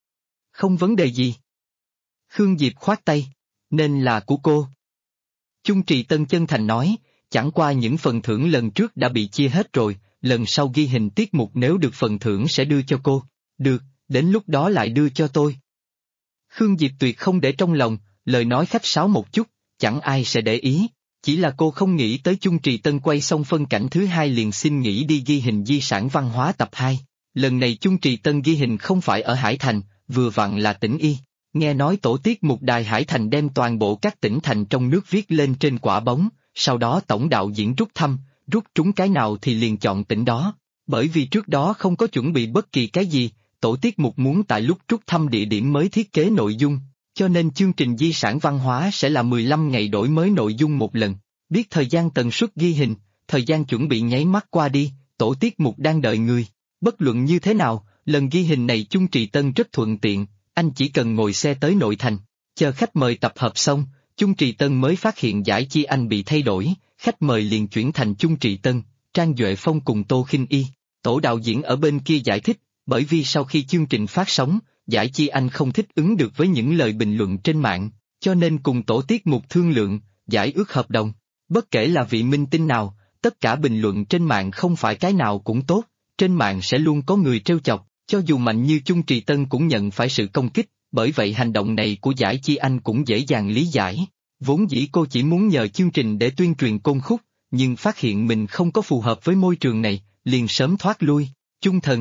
Không vấn đề gì. Khương Diệp khoát tay, nên là của cô. Chung Trì Tân chân thành nói, chẳng qua những phần thưởng lần trước đã bị chia hết rồi, lần sau ghi hình tiết mục nếu được phần thưởng sẽ đưa cho cô. Được, đến lúc đó lại đưa cho tôi. Khương Diệp tuyệt không để trong lòng, lời nói khách sáo một chút, chẳng ai sẽ để ý. Chỉ là cô không nghĩ tới Chung Trì Tân quay xong phân cảnh thứ 2 liền xin nghỉ đi ghi hình di sản văn hóa tập 2. Lần này Chung Trì Tân ghi hình không phải ở Hải Thành, vừa vặn là tỉnh Y. Nghe nói tổ tiết mục đài Hải Thành đem toàn bộ các tỉnh thành trong nước viết lên trên quả bóng, sau đó tổng đạo diễn rút thăm, rút trúng cái nào thì liền chọn tỉnh đó. Bởi vì trước đó không có chuẩn bị bất kỳ cái gì, tổ tiết mục muốn tại lúc rút thăm địa điểm mới thiết kế nội dung, cho nên chương trình di sản văn hóa sẽ là 15 ngày đổi mới nội dung một lần. Biết thời gian tần suất ghi hình, thời gian chuẩn bị nháy mắt qua đi, tổ tiết mục đang đợi người. Bất luận như thế nào, lần ghi hình này Chung Trì Tân rất thuận tiện, anh chỉ cần ngồi xe tới nội thành. Chờ khách mời tập hợp xong, Chung Trì Tân mới phát hiện giải chi anh bị thay đổi, khách mời liền chuyển thành Chung Trì Tân, Trang Duệ Phong cùng Tô Khinh Y. Tổ đạo diễn ở bên kia giải thích, bởi vì sau khi chương trình phát sóng, giải chi anh không thích ứng được với những lời bình luận trên mạng, cho nên cùng tổ tiết mục thương lượng, giải ước hợp đồng. Bất kể là vị minh tinh nào, tất cả bình luận trên mạng không phải cái nào cũng tốt, trên mạng sẽ luôn có người trêu chọc, cho dù mạnh như Chung Trì Tân cũng nhận phải sự công kích, bởi vậy hành động này của giải chi anh cũng dễ dàng lý giải. Vốn dĩ cô chỉ muốn nhờ chương trình để tuyên truyền côn khúc, nhưng phát hiện mình không có phù hợp với môi trường này, liền sớm thoát lui. Chung thần.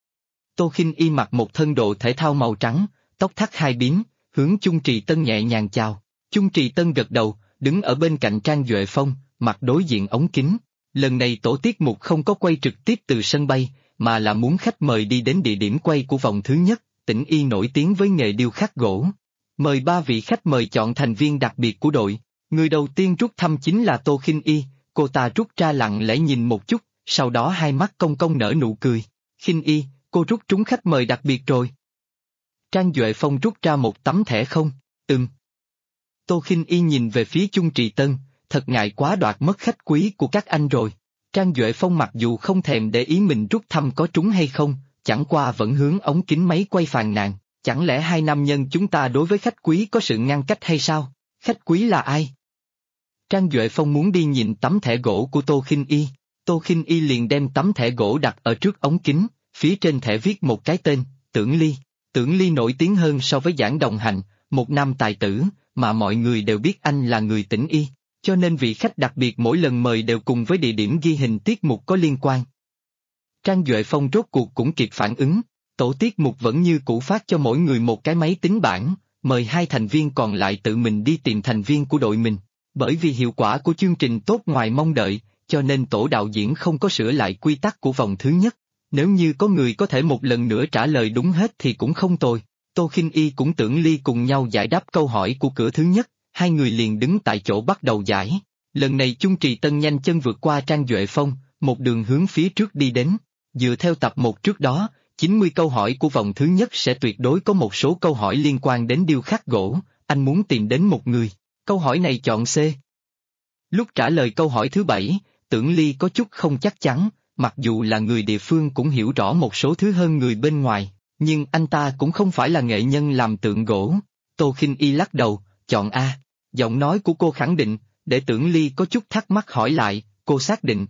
Tô Khinh Y mặc một thân đồ thể thao màu trắng, tóc thắt hai bím, hướng Chung Trì Tân nhẹ nhàng chào. Chung Trì Tân gật đầu, đứng ở bên cạnh Trang Duệ Phong, mặt đối diện ống kính. Lần này tổ tiết mục không có quay trực tiếp từ sân bay, mà là muốn khách mời đi đến địa điểm quay của vòng thứ nhất, Tĩnh Y nổi tiếng với nghề điêu khắc gỗ. Mời 3 vị khách mời chọn thành viên đặc biệt của đội. Người đầu tiên rút thăm chính là Tô Khinh Y, cô ta rút ra lặng lẽ nhìn một chút, sau đó hai mắt cong cong nở nụ cười. Khinh Y, cô rút trúng khách mời đặc biệt rồi. Trang Duệ Phong rút ra một tấm thẻ không? Tô Khinh Y nhìn về phía Chung Trì Tân, thật ngại quá đoạt mất khách quý của các anh rồi. Trang Duệ Phong mặc dù không thèm để ý mình rút thăm có trúng hay không, chẳng qua vẫn hướng ống kính máy quay phàn nàn, chẳng lẽ hai nam nhân chúng ta đối với khách quý có sự ngăn cách hay sao? Khách quý là ai? Trang Duệ Phong muốn đi nhìn tấm thẻ gỗ của Tô Khinh Y. Tô Khinh Y liền đem tấm thẻ gỗ đặt ở trước ống kính, phía trên thẻ viết một cái tên, Tưởng Ly. Tưởng Ly nổi tiếng hơn so với Giảng Đồng Hành, một nam tài tử, mà mọi người đều biết anh là người Tĩnh Y, cho nên vị khách đặc biệt mỗi lần mời đều cùng với địa điểm ghi hình tiết mục có liên quan. Trang Duệ Phong rốt cuộc cũng kịp phản ứng, tổ tiết mục vẫn như cũ phát cho mỗi người một cái máy tính bảng, mời 2 thành viên còn lại tự mình đi tìm thành viên của đội mình. Bởi vì hiệu quả của chương trình tốt ngoài mong đợi, cho nên tổ đạo diễn không có sửa lại quy tắc của vòng thứ nhất. Nếu như có người có thể một lần nữa trả lời đúng hết thì cũng không tồi. Tô Khinh Y cũng Tưởng Ly cùng nhau giải đáp câu hỏi của cửa thứ nhất, hai người liền đứng tại chỗ bắt đầu giải. Lần này Chung Trì Tân nhanh chân vượt qua Trang Duệ Phong, một đường hướng phía trước đi đến. Dựa theo tập 1 trước đó, 90 câu hỏi của vòng thứ nhất sẽ tuyệt đối có một số câu hỏi liên quan đến điêu khắc gỗ, anh muốn tìm đến một người. Câu hỏi này chọn C. Lúc trả lời câu hỏi thứ 7, Tưởng Ly có chút không chắc chắn, mặc dù là người địa phương cũng hiểu rõ một số thứ hơn người bên ngoài, nhưng anh ta cũng không phải là nghệ nhân làm tượng gỗ. Tô Khinh Y lắc đầu, chọn A. Giọng nói của cô khẳng định, để Tưởng Ly có chút thắc mắc hỏi lại, cô xác định.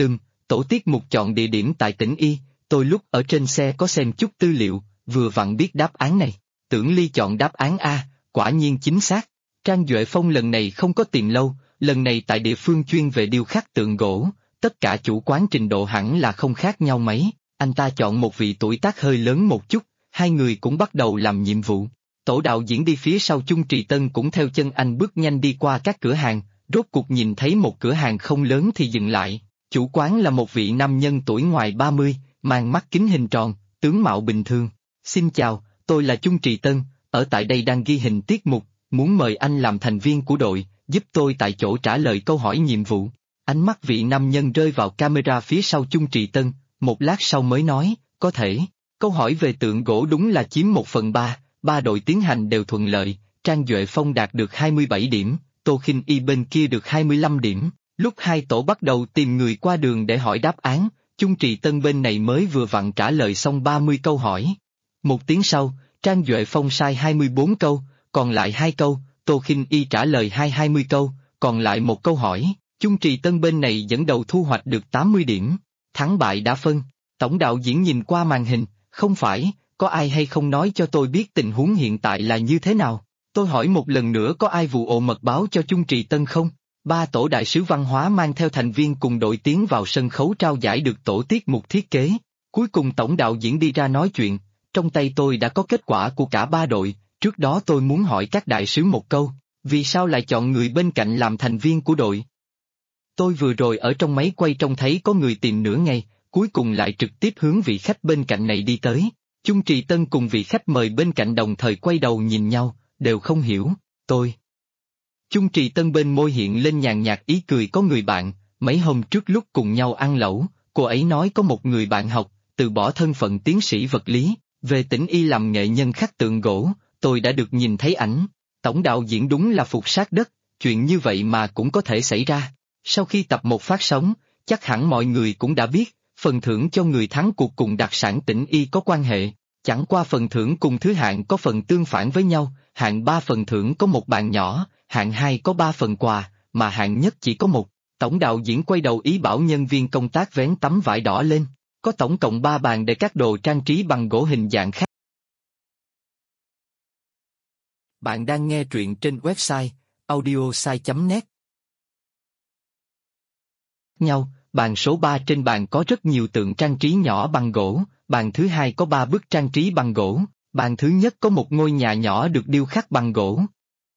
Tổ tiết mục chọn địa điểm tại Tĩnh Y, tôi lúc ở trên xe có xem chút tư liệu, vừa vặn biết đáp án này. Tưởng Ly chọn đáp án A, quả nhiên chính xác. Trang Duệ Phong lần này không có tìm lâu, lần này tại địa phương chuyên về điêu khắc tượng gỗ, tất cả chủ quán trình độ hẳn là không khác nhau mấy, anh ta chọn một vị tuổi tác hơi lớn một chút, hai người cũng bắt đầu làm nhiệm vụ. Tổ đạo diễn đi phía sau Chung Trì Tân cũng theo chân anh bước nhanh đi qua các cửa hàng, rốt cuộc nhìn thấy một cửa hàng không lớn thì dừng lại. Chủ quán là một vị nam nhân tuổi ngoài 30, mang mắt kính hình tròn, tướng mạo bình thường. Xin chào, tôi là Chung Trì Tân, ở tại đây đang ghi hình tiết mục, muốn mời anh làm thành viên của đội, giúp tôi tại chỗ trả lời câu hỏi nhiệm vụ. Ánh mắt vị nam nhân rơi vào camera phía sau Chung Trì Tân, một lát sau mới nói, có thể. Câu hỏi về tượng gỗ đúng là chiếm 1/3, 3 đội tiến hành đều thuận lợi, Trang Duệ Phong đạt được 27 điểm, Tô Khinh Y bên kia được 25 điểm. Lúc hai tổ bắt đầu tìm người qua đường để hỏi đáp án, Chung Trì Tân bên này mới vừa vặn trả lời xong 30 câu hỏi. Một tiếng sau, Trang Duệ Phong sai 24 câu, còn lại 2 câu, Tô Khinh Y trả lời 20 câu, còn lại một câu hỏi, Chung Trì Tân bên này dẫn đầu thu hoạch được 80 điểm. Thắng bại đã phân, tổng đạo diễn nhìn qua màn hình, không phải, có ai hay không nói cho tôi biết tình huống hiện tại là như thế nào. Tôi hỏi một lần nữa có ai vụ ồ mật báo cho Chung Trì Tân không? 3 tổ đại sứ văn hóa mang theo thành viên cùng đội tiến vào sân khấu trao giải được tổ tiết mục thiết kế. Cuối cùng tổng đạo diễn đi ra nói chuyện, trong tay tôi đã có kết quả của cả 3 đội, trước đó tôi muốn hỏi các đại sứ một câu, vì sao lại chọn người bên cạnh làm thành viên của đội? Tôi vừa rồi ở trong máy quay trông thấy có người tìm nửa ngày, cuối cùng lại trực tiếp hướng vị khách bên cạnh này đi tới. Chung Trì Tân cùng vị khách mời bên cạnh đồng thời quay đầu nhìn nhau, đều không hiểu, tôi. Chung Trì Tân bên môi hiện lên nhàn nhạt ý cười có người bạn, mấy hôm trước lúc cùng nhau ăn lẩu, cô ấy nói có một người bạn học, từ bỏ thân phận tiến sĩ vật lý, về Tĩnh Y làm nghệ nhân khắc tượng gỗ, tôi đã được nhìn thấy ảnh. Tổng đạo diễn đúng là phục sát đất, chuyện như vậy mà cũng có thể xảy ra. Sau khi tập 1 phát sóng, chắc hẳn mọi người cũng đã biết, phần thưởng cho người thắng cuộc cùng đặc sản Tĩnh Y có quan hệ, chẳng qua phần thưởng cùng thứ hạng có phần tương phản với nhau, hạng 3 phần thưởng có một bàn nhỏ, hạng 2 có 3 phần quà, mà hạng nhất chỉ có một. Tổng đạo diễn quay đầu ý bảo nhân viên công tác vén tấm vải đỏ lên, có tổng cộng 3 bàn để các đồ trang trí bằng gỗ hình dạng khác. Bạn đang nghe truyện trên website audiosai.net. Bàn số 3 trên bàn có rất nhiều tượng trang trí nhỏ bằng gỗ, bàn thứ 2 có 3 bức trang trí bằng gỗ, bàn thứ nhất có một ngôi nhà nhỏ được điêu khắc bằng gỗ.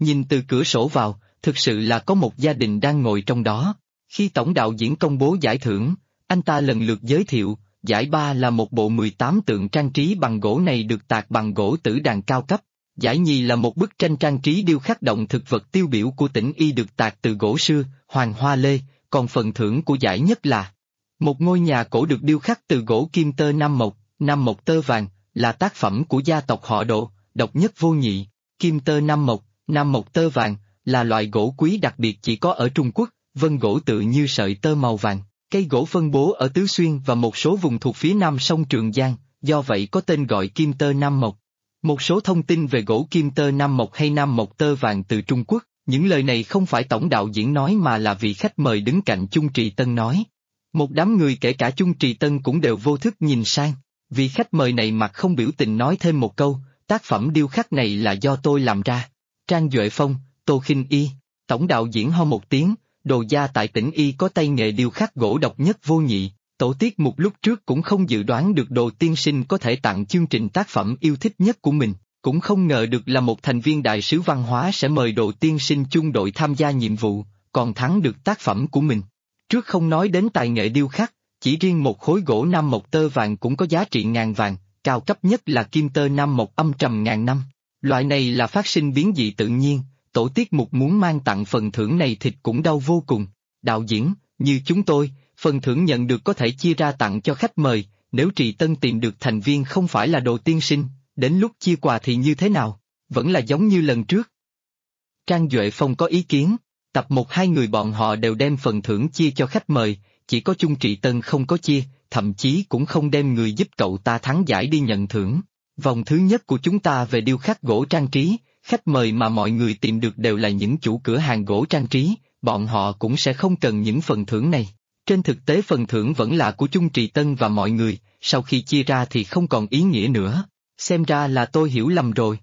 Nhìn từ cửa sổ vào, thực sự là có một gia đình đang ngồi trong đó. Khi tổng đạo diễn công bố giải thưởng, anh ta lần lượt giới thiệu, giải ba là một bộ 18 tượng trang trí bằng gỗ này được tạc bằng gỗ tử đàn cao cấp. Giải nhì là một bức tranh trang trí điêu khắc động thực vật tiêu biểu của tỉnh Y được tạc từ gỗ sưa, hoàng hoa lê, còn phần thưởng của giải nhất là một ngôi nhà cổ được điêu khắc từ gỗ kim tơ Nam Mộc tơ vàng, là tác phẩm của gia tộc họ Độ, độc nhất vô nhị. Kim tơ Nam Mộc tơ vàng, là loại gỗ quý đặc biệt chỉ có ở Trung Quốc, vân gỗ tự như sợi tơ màu vàng. Cây gỗ phân bố ở Tứ Xuyên và một số vùng thuộc phía nam sông Trường Giang, do vậy có tên gọi Kim tơ Nam Mộc. Một số thông tin về gỗ Kim tơ Nam Mộc hay Nam Mộc tơ vàng từ Trung Quốc, những lời này không phải tổng đạo diễn nói mà là vị khách mời đứng cạnh Chung Trì Tân nói. Một đám người kể cả Chung Trì Tân cũng đều vô thức nhìn sang, vị khách mời này mặt không biểu tình nói thêm một câu, tác phẩm điêu khắc này là do tôi làm ra. Trang Duệ Phong, Tô Khinh Y, tổng đạo diễn ho một tiếng, Đồ gia tại tỉnh Y có tay nghề điêu khắc gỗ độc nhất vô nhị. Tổ tiết mục lúc trước cũng không dự đoán được Đồ tiên sinh có thể tặng chương trình tác phẩm yêu thích nhất của mình, cũng không ngờ được là một thành viên đại sứ văn hóa sẽ mời Đồ tiên sinh chung đội tham gia nhiệm vụ, còn thắng được tác phẩm của mình. Trước không nói đến tài nghệ điêu khắc, chỉ riêng một khối gỗ Nam Mộc tơ vàng cũng có giá trị ngàn vàng, cao cấp nhất là kim tơ Nam Mộc âm trầm ngàn năm. Loại này là phát sinh biến dị tự nhiên, tổ tiết mục muốn mang tặng phần thưởng này thịt cũng đau vô cùng. Đạo diễn, như chúng tôi, phần thưởng nhận được có thể chia ra tặng cho khách mời, nếu Trì Tân tìm được thành viên không phải là Đồ tiên sinh, đến lúc chia quà thì như thế nào? Vẫn là giống như lần trước. Trang Duệ Phong có ý kiến, tập 1-2 người bọn họ đều đem phần thưởng chia cho khách mời, chỉ có Chung Trì Tân không có chia, thậm chí cũng không đem người giúp cậu ta thắng giải đi nhận thưởng. Vòng thứ nhất của chúng ta về điêu khắc gỗ trang trí, khách mời mà mọi người tìm được đều là những chủ cửa hàng gỗ trang trí, bọn họ cũng sẽ không cần những phần thưởng này. Trên thực tế phần thưởng vẫn là của Chung Trì Tân và mọi người, sau khi chia ra thì không còn ý nghĩa nữa, xem ra là tôi hiểu lầm rồi.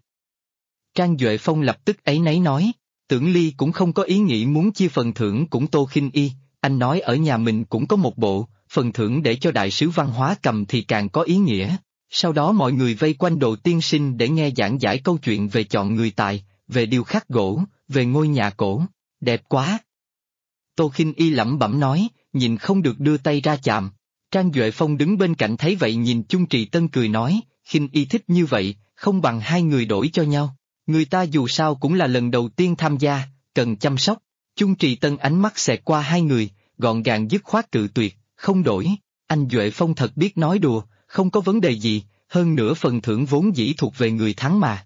Trang Duệ Phong lập tức áy náy nói, Tưởng Ly cũng không có ý nghĩ muốn chia phần thưởng cũng Tô Khinh Y, anh nói ở nhà mình cũng có một bộ, phần thưởng để cho đại sứ văn hóa cầm thì càng có ý nghĩa. Sau đó mọi người vây quanh Đồ tiên sinh để nghe giảng giải câu chuyện về chọn người tài, về điêu khắc gỗ, về ngôi nhà cổ, đẹp quá. Tô Khinh Y lẩm bẩm nói, nhìn không được đưa tay ra chạm. Trang Duệ Phong đứng bên cạnh thấy vậy nhìn Chung Trì Tân cười nói, Khinh Y thích như vậy, không bằng hai người đổi cho nhau. Người ta dù sao cũng là lần đầu tiên tham gia, cần chăm sóc. Chung Trì Tân ánh mắt xẹt qua hai người, gọn gàng dứt khoát cự tuyệt, không đổi. Anh Duệ Phong thật biết nói đùa, không có vấn đề gì, hơn nữa phần thưởng vốn dĩ thuộc về người thắng mà.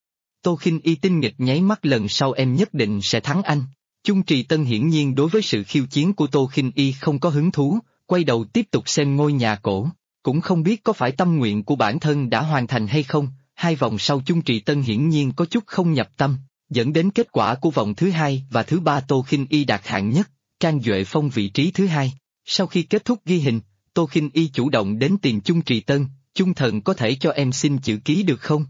Tô Khinh Y tinh nghịch nháy mắt, lần sau em nhất định sẽ thắng anh. Chung Trì Tân hiển nhiên đối với sự khiêu chiến của Tô Khinh Y không có hứng thú, quay đầu tiếp tục xem ngôi nhà cổ, cũng không biết có phải tâm nguyện của bản thân đã hoàn thành hay không. Hai vòng sau Chung Trì Tân hiển nhiên có chút không nhập tâm, dẫn đến kết quả của vòng thứ hai và thứ ba Tô Khinh Y đạt hạng nhất, Trang Duệ Phong vị trí thứ hai. Sau khi kết thúc ghi hình, Tô Khinh Y chủ động đến tìm Chung Trì Tân, Chung thần có thể cho em xin chữ ký được không?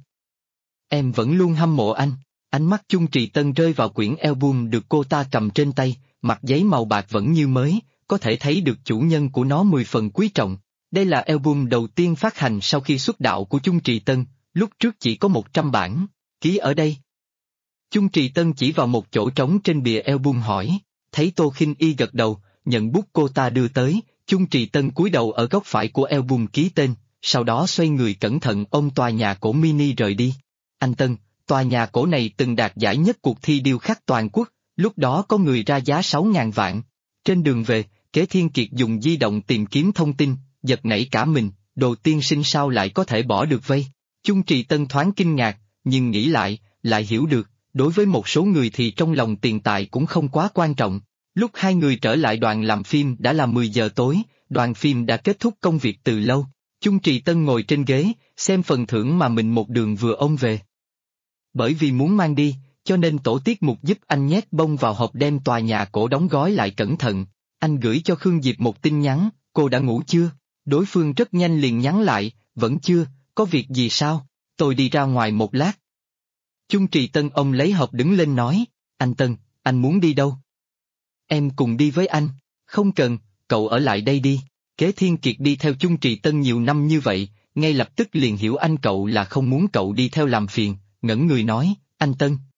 Em vẫn luôn hâm mộ anh. Ánh mắt Chung Trì Tân rơi vào quyển album được cô ta cầm trên tay, mặt giấy màu bạc vẫn như mới, có thể thấy được chủ nhân của nó 10 phần quý trọng. Đây là album đầu tiên phát hành sau khi xuất đạo của Chung Trì Tân, lúc trước chỉ có 100 bản, ký ở đây. Chung Trì Tân chỉ vào một chỗ trống trên bìa album hỏi, thấy Tô Khinh Y gật đầu, nhận bút cô ta đưa tới, Chung Trì Tân cúi đầu ở góc phải của album ký tên, sau đó xoay người cẩn thận ôm tòa nhà cổ mini rời đi. Anh Tân, tòa nhà cổ này từng đạt giải nhất cuộc thi điêu khắc toàn quốc, lúc đó có người ra giá 6.000 vạn. Trên đường về, Kế Thiên Kiệt dùng di động tìm kiếm thông tin, giật nảy cả mình, Đồ tiên sinh sao lại có thể bỏ được vây. Chung Trì Tân thoáng kinh ngạc, nhưng nghĩ lại hiểu được, đối với một số người thì trong lòng tiền tài cũng không quá quan trọng. Lúc hai người trở lại đoàn làm phim đã là 10 giờ tối, đoàn phim đã kết thúc công việc từ lâu. Chung Trì Tân ngồi trên ghế, xem phần thưởng mà mình một đường vừa ôm về. Bởi vì muốn mang đi, cho nên tổ tiết mục giúp anh nhét bông vào hộp đem tòa nhà cổ đóng gói lại cẩn thận. Anh gửi cho Khương Diệp một tin nhắn, cô đã ngủ chưa? Đối phương rất nhanh liền nhắn lại, vẫn chưa, có việc gì sao? Tôi đi ra ngoài một lát. Chung Trì Tân ông lấy hộp đứng lên nói, anh Tân, anh muốn đi đâu? Em cùng đi với anh, không cần, cậu ở lại đây đi. Kế Thiên Kiệt đi theo Chung Trì Tân nhiều năm như vậy, ngay lập tức liền hiểu anh cậu là không muốn cậu đi theo làm phiền, ngẩn người nói, anh Tân,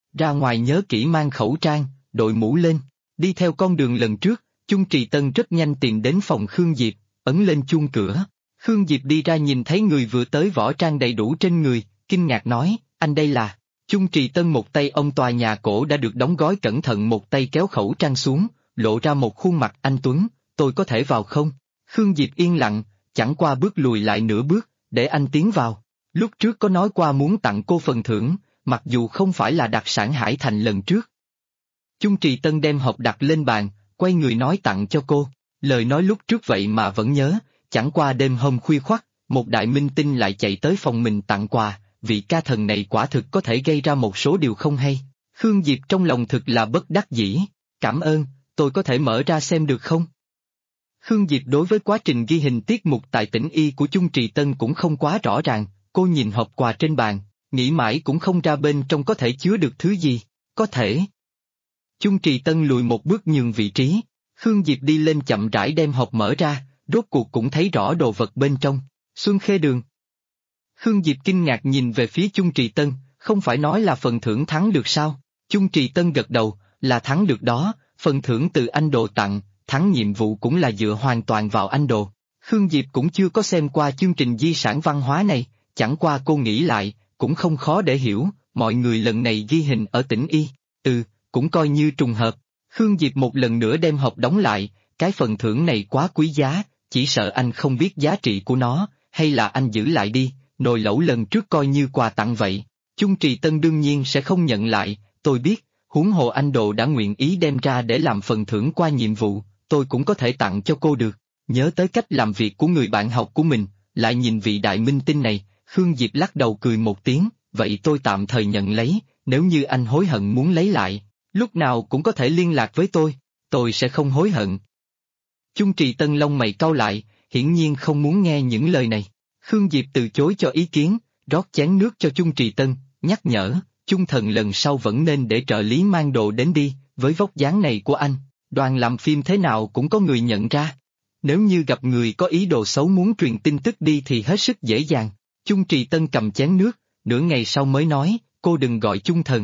ra ngoài nhớ kỹ mang khẩu trang, đội mũ lên, đi theo con đường lần trước, Chung Trì Tân rất nhanh tìm đến phòng Khương Diệp, ấn lên chuông cửa. Khương Diệp đi ra nhìn thấy người vừa tới võ trang đầy đủ trên người, kinh ngạc nói, anh đây là... Chung Trì Tân một tay ông tòa nhà cổ đã được đóng gói cẩn thận, một tay kéo khẩu trang xuống, lộ ra một khuôn mặt anh tuấn, tôi có thể vào không? Khương Diệp yên lặng, chẳng qua bước lùi lại nửa bước, để anh tiến vào. Lúc trước có nói qua muốn tặng cô phần thưởng, mặc dù không phải là đặc sản Hải Thành lần trước. Chung Trì Tân đem hộp đặt lên bàn, quay người nói tặng cho cô, lời nói lúc trước vậy mà vẫn nhớ, chẳng qua đêm hôm khuya khoắt, một đại minh tinh lại chạy tới phòng mình tặng quà, vị ca thần này quả thực có thể gây ra một số điều không hay. Khương Diệp trong lòng thực là bất đắc dĩ, cảm ơn, tôi có thể mở ra xem được không? Khương Diệp đối với quá trình ghi hình tiết mục tại tỉnh Y của Chung Trì Tân cũng không quá rõ ràng, cô nhìn hộp quà trên bàn, nghĩ mãi cũng không ra bên trong có thể chứa được thứ gì, có thể. Chung Trì Tân lùi một bước nhường vị trí, Khương Diệp đi lên chậm rãi đem hộp mở ra, rốt cuộc cũng thấy rõ đồ vật bên trong, Xuân Khê Đường. Khương Diệp kinh ngạc nhìn về phía Chung Trì Tân, không phải nói là phần thưởng thắng được sao? Chung Trì Tân gật đầu, là thắng được đó, phần thưởng từ anh Đồ tặng, thắng nhiệm vụ cũng là dựa hoàn toàn vào anh Đồ. Khương Diệp cũng chưa có xem qua chương trình di sản văn hóa này, chẳng qua cô nghĩ lại, cũng không khó để hiểu, mọi người lần này ghi hình ở tỉnh Y, cũng coi như trùng hợp. Khương Diệp một lần nữa đem hộp đóng lại, cái phần thưởng này quá quý giá, chỉ sợ anh không biết giá trị của nó, hay là anh giữ lại đi, nồi lẩu lần trước coi như quà tặng vậy. Chung Trì Tân đương nhiên sẽ không nhận lại, tôi biết, huống hồ anh Đồ đã nguyện ý đem ra để làm phần thưởng qua nhiệm vụ, tôi cũng có thể tặng cho cô được. Nhớ tới cách làm việc của người bạn học của mình, lại nhìn vị đại minh tinh này, Khương Diệp lắc đầu cười một tiếng, vậy tôi tạm thời nhận lấy, nếu như anh hối hận muốn lấy lại, lúc nào cũng có thể liên lạc với tôi sẽ không hối hận. Chung Trì Tân lông mày cau lại, hiển nhiên không muốn nghe những lời này. Khương Diệp từ chối cho ý kiến, rót chén nước cho Chung Trì Tân, nhắc nhở, Chung thần lần sau vẫn nên để trợ lý mang đồ đến đi, với vóc dáng này của anh, đoàn làm phim thế nào cũng có người nhận ra. Nếu như gặp người có ý đồ xấu muốn truyền tin tức đi thì hết sức dễ dàng. Chung Trì Tân cầm chén nước, nửa ngày sau mới nói, cô đừng gọi Chung thần.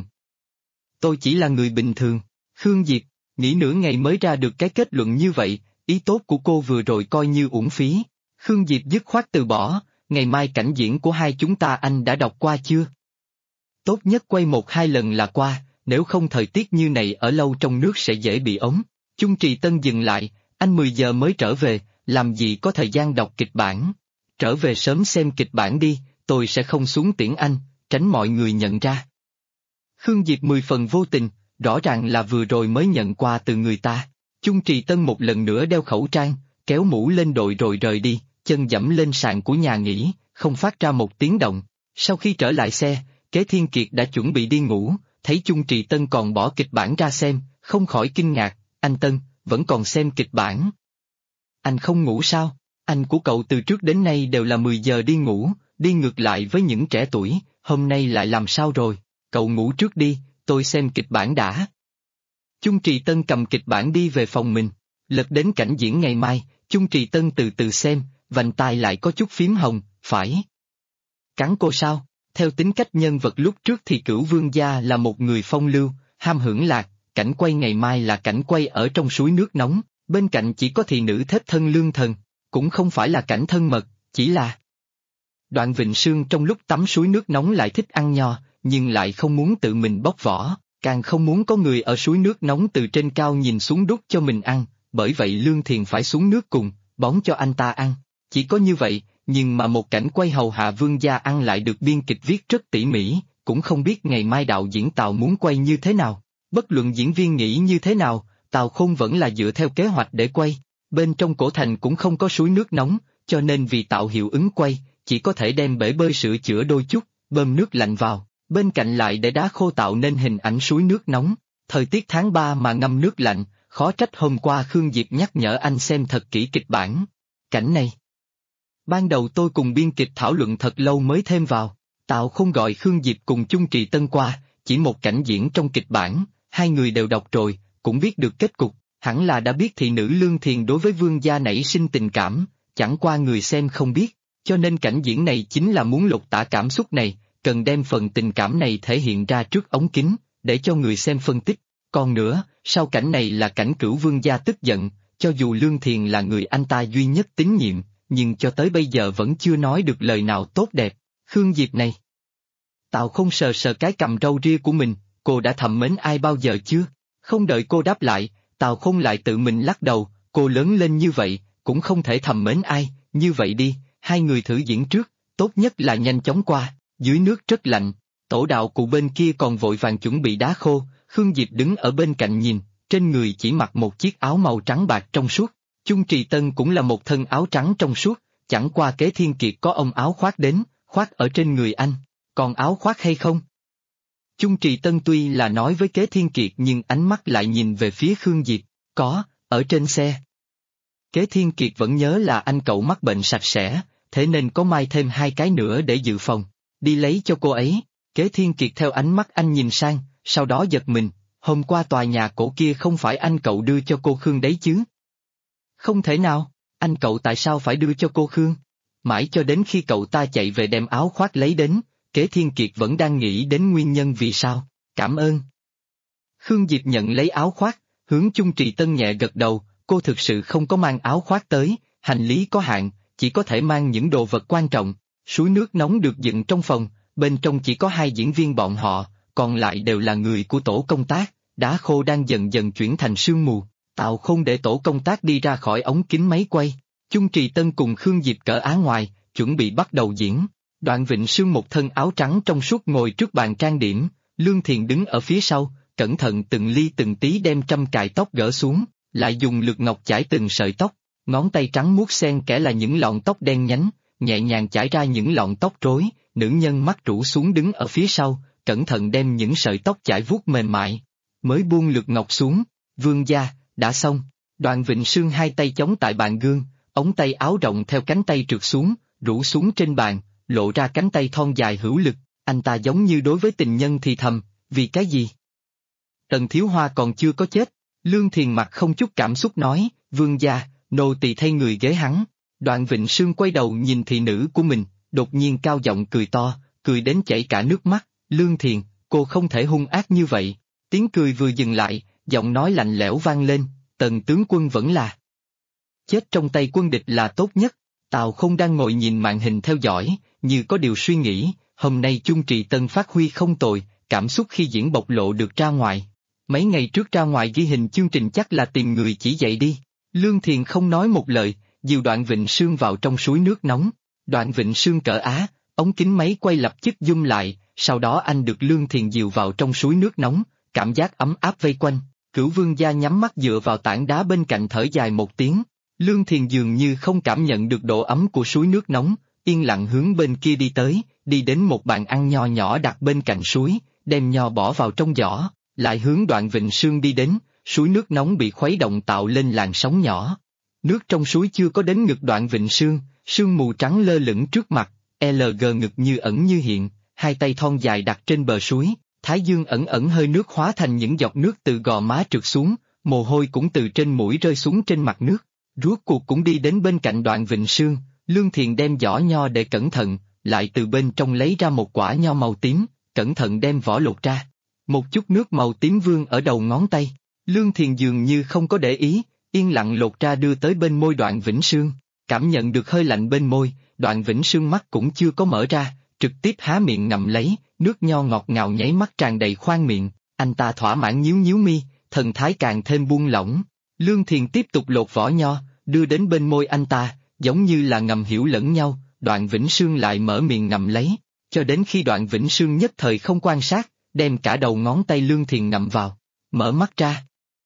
Tôi chỉ là người bình thường. Khương Diệp, nghĩ nửa ngày mới ra được cái kết luận như vậy, ý tốt của cô vừa rồi coi như uổng phí. Khương Diệp dứt khoát từ bỏ, ngày mai cảnh diễn của hai chúng ta anh đã đọc qua chưa? Tốt nhất quay 1-2 lần là qua, nếu không thời tiết như này ở lâu trong nước sẽ dễ bị ốm. Chung Trì Tân dừng lại, anh 10 giờ mới trở về, làm gì có thời gian đọc kịch bản. Trở về sớm xem kịch bản đi, tôi sẽ không xuống tiễn anh, tránh mọi người nhận ra. Khương Diệp 10 phần vô tình, rõ ràng là vừa rồi mới nhận qua từ người ta. Chung Trì Tân một lần nữa đeo khẩu trang, kéo mũ lên đội rồi rời đi, chân dẫm lên sàn của nhà nghỉ, không phát ra một tiếng động. Sau khi trở lại xe, Kế Thiên Kiệt đã chuẩn bị đi ngủ, thấy Chung Trì Tân còn bỏ kịch bản ra xem, không khỏi kinh ngạc, anh Tân, vẫn còn xem kịch bản. Anh không ngủ sao? Anh của cậu từ trước đến nay đều là 10 giờ đi ngủ, đi ngược lại với những trẻ tuổi, hôm nay lại làm sao rồi? Cậu ngủ trước đi, tôi xem kịch bản đã. Chung Trì Tân cầm kịch bản đi về phòng mình, lật đến cảnh diễn ngày mai, Chung Trì Tân từ từ xem, vành tai lại có chút phím hồng, phải. Cắn cô sao? Theo tính cách nhân vật lúc trước thì Cửu Vương gia là một người phong lưu, ham hưởng lạc, cảnh quay ngày mai là cảnh quay ở trong suối nước nóng, bên cạnh chỉ có thị nữ thết thân lương thần, cũng không phải là cảnh thân mật, chỉ là... Đoạn Vịnh Sương trong lúc tắm suối nước nóng lại thích ăn nho, nhưng lại không muốn tự mình bóc vỏ, càng không muốn có người ở suối nước nóng từ trên cao nhìn xuống đút cho mình ăn, bởi vậy Lương Thiền phải xuống nước cùng, bón cho anh ta ăn. Chỉ có như vậy, nhưng mà một cảnh quay hầu hạ vương gia ăn lại được biên kịch viết rất tỉ mỉ, cũng không biết ngày mai đạo diễn Tào muốn quay như thế nào. Bất luận diễn viên nghĩ như thế nào, Tào Khôn vẫn là dựa theo kế hoạch để quay. Bên trong cổ thành cũng không có suối nước nóng, cho nên vì tạo hiệu ứng quay, chỉ có thể đem bể bơi sửa chữa đôi chút, bơm nước lạnh vào, bên cạnh lại để đá khô tạo nên hình ảnh suối nước nóng. Thời tiết tháng 3 mà ngâm nước lạnh, khó trách hôm qua Khương Diệp nhắc nhở anh xem thật kỹ kịch bản. Cảnh này, ban đầu tôi cùng biên kịch thảo luận thật lâu mới thêm vào. Tào Khôn gọi Khương Diệp cùng Chung Trì Tân qua, chỉ một cảnh diễn trong kịch bản, hai người đều đọc rồi, cũng biết được kết cục, hẳn là đã biết thị nữ Lương Thiền đối với vương gia nảy sinh tình cảm, chẳng qua người xem không biết, cho nên cảnh diễn này chính là muốn lột tả cảm xúc này, cần đem phần tình cảm này thể hiện ra trước ống kính, để cho người xem phân tích. Còn nữa, sau cảnh này là cảnh Cửu Vương gia tức giận, cho dù Lương Thiền là người anh ta duy nhất tín nhiệm, nhưng cho tới bây giờ vẫn chưa nói được lời nào tốt đẹp. Khương Diệp này. Tào Không sờ sờ cái cằm râu ria của mình, cô đã thầm mến ai bao giờ chưa? Không đợi cô đáp lại, Tào Không lại tự mình lắc đầu, cô lớn lên như vậy, cũng không thể thầm mến ai, như vậy đi, hai người thử diễn trước, tốt nhất là nhanh chóng qua, dưới nước rất lạnh, tổ đạo cụ bên kia còn vội vàng chuẩn bị đá khô, Khương Diệp đứng ở bên cạnh nhìn, trên người chỉ mặc một chiếc áo màu trắng bạc trong suốt, Chung Trì Tân cũng là một thân áo trắng trong suốt, chẳng qua Kế Thiên Kiệt có ông áo khoác đến, khoác ở trên người anh, còn áo khoác hay không? Chung Trì Tân tuy là nói với Kế Thiên Kiệt nhưng ánh mắt lại nhìn về phía Khương Diệp, có, ở trên xe. Kế Thiên Kiệt vẫn nhớ là anh cậu mắc bệnh sạch sẽ, thế nên có mai thêm 2 cái nữa để dự phòng, đi lấy cho cô ấy. Kế Thiên Kiệt theo ánh mắt anh nhìn sang, sau đó giật mình, hôm qua tòa nhà cổ kia không phải anh cậu đưa cho cô Khương đấy chứ? Không thể nào, anh cậu tại sao phải đưa cho cô Khương? Mãi cho đến khi cậu ta chạy về đem áo khoác lấy đến, Kế Thiên Kiệt vẫn đang nghĩ đến nguyên nhân vì sao, cảm ơn. Khương Diệp nhận lấy áo khoác, hướng Chung Trì Tân nhẹ gật đầu, cô thực sự không có mang áo khoác tới, hành lý có hạn, chỉ có thể mang những đồ vật quan trọng. Suối nước nóng được dựng trong phòng, bên trong chỉ có 2 diễn viên bọn họ, còn lại đều là người của tổ công tác, đá khô đang dần dần chuyển thành sương mù, Tào Không để tổ công tác đi ra khỏi ống kính máy quay. Chung Trì Tân cùng Khương Diệp cởi áo ngoài, chuẩn bị bắt đầu diễn. Đoạn Vịnh Sương một thân áo trắng trong suốt ngồi trước bàn trang điểm, Lương Thiền đứng ở phía sau, cẩn thận từng ly từng tí đem trâm cài tóc gỡ xuống, lại dùng lược ngọc chải từng sợi tóc, ngón tay trắng muốt xen kẽ là những lọn tóc đen nhánh, nhẹ nhàng chải ra những lọn tóc rối, nữ nhân mắt rũ xuống đứng ở phía sau, cẩn thận đem những sợi tóc chải vuốt mềm mại, mới buông lược ngọc xuống. Vương gia, đã xong. Đoạn Vịnh Sương 2 tay chống tại bàn gương, ống tay áo rộng theo cánh tay trượt xuống, rũ xuống trên bàn, lộ ra cánh tay thon dài hữu lực, anh ta giống như đối với tình nhân thì thầm, vì cái gì? Tần Thiếu Hoa còn chưa có chết, Lương Thiền mặt không chút cảm xúc nói, vương gia, nô tỳ thay người ghế hắn. Đoạn Vịnh Sương quay đầu nhìn thị nữ của mình, đột nhiên cao giọng cười to, cười đến chảy cả nước mắt, Lương Thiền, cô không thể hung ác như vậy. Tiếng cười vừa dừng lại, giọng nói lạnh lẽo vang lên, Tần tướng quân vẫn là chết trong tay quân địch là tốt nhất. Tào Không đang ngồi nhìn màn hình theo dõi, như có điều suy nghĩ, hôm nay Chung Trì Tân phát huy không tồi, cảm xúc khi diễn bộc lộ được ra ngoài. Mấy ngày trước ra ngoài ghi hình chương trình chắc là tìm người chỉ dạy đi. Lương Thiền không nói một lời, dìu Đoạn Vịnh Sương vào trong suối nước nóng. Đoạn Vịnh Sương cỡ á, ống kính máy quay lập tức zoom lại, sau đó anh được Lương Thiền dìu vào trong suối nước nóng, cảm giác ấm áp vây quanh. Cửu Vương gia nhắm mắt dựa vào tảng đá bên cạnh thở dài một tiếng. Lương Thiền dường như không cảm nhận được độ ấm của suối nước nóng, yên lặng hướng bên kia đi tới, đi đến một bàn ăn nho nhỏ đặt bên cạnh suối, đem nho bỏ vào trong giỏ, lại hướng Đoạn Vịnh Sương đi đến, suối nước nóng bị khuấy động tạo lên làn sóng nhỏ. Nước trong suối chưa có đến ngực Đoạn Vịnh Sương, sương mù trắng lơ lửng trước mặt, LG ngực như ẩn như hiện, 2 tay thon dài đặt trên bờ suối, thái dương ẩn ẩn hơi nước hóa thành những giọt nước từ gò má trượt xuống, mồ hôi cũng từ trên mũi rơi xuống trên mặt nước. Rốt cuộc cũng đi đến bên cạnh Đoạn Vịnh Sương, Lương Thiền đem giỏ nho để cẩn thận, lại từ bên trong lấy ra một quả nho màu tím, cẩn thận đem vỏ lột ra. Một chút nước màu tím vương ở đầu ngón tay, Lương Thiền dường như không có để ý, yên lặng lột ra đưa tới bên môi Đoạn Vĩnh Sương, cảm nhận được hơi lạnh bên môi, Đoạn Vĩnh Sương mắt cũng chưa có mở ra, trực tiếp há miệng ngậm lấy, nước nho ngọt ngào nháy mắt tràn đầy khoang miệng, anh ta thỏa mãn nhíu nhíu mi, thần thái càng thêm buông lỏng. Lương Thiền tiếp tục lột vỏ nho, đưa đến bên môi anh ta, giống như là ngầm hiểu lẫn nhau, Đoạn Vĩnh Sương lại mở miệng ngậm lấy, cho đến khi Đoạn Vĩnh Sương nhất thời không quan sát, đem cả đầu ngón tay Lương Thiền ngậm vào, mở mắt ra.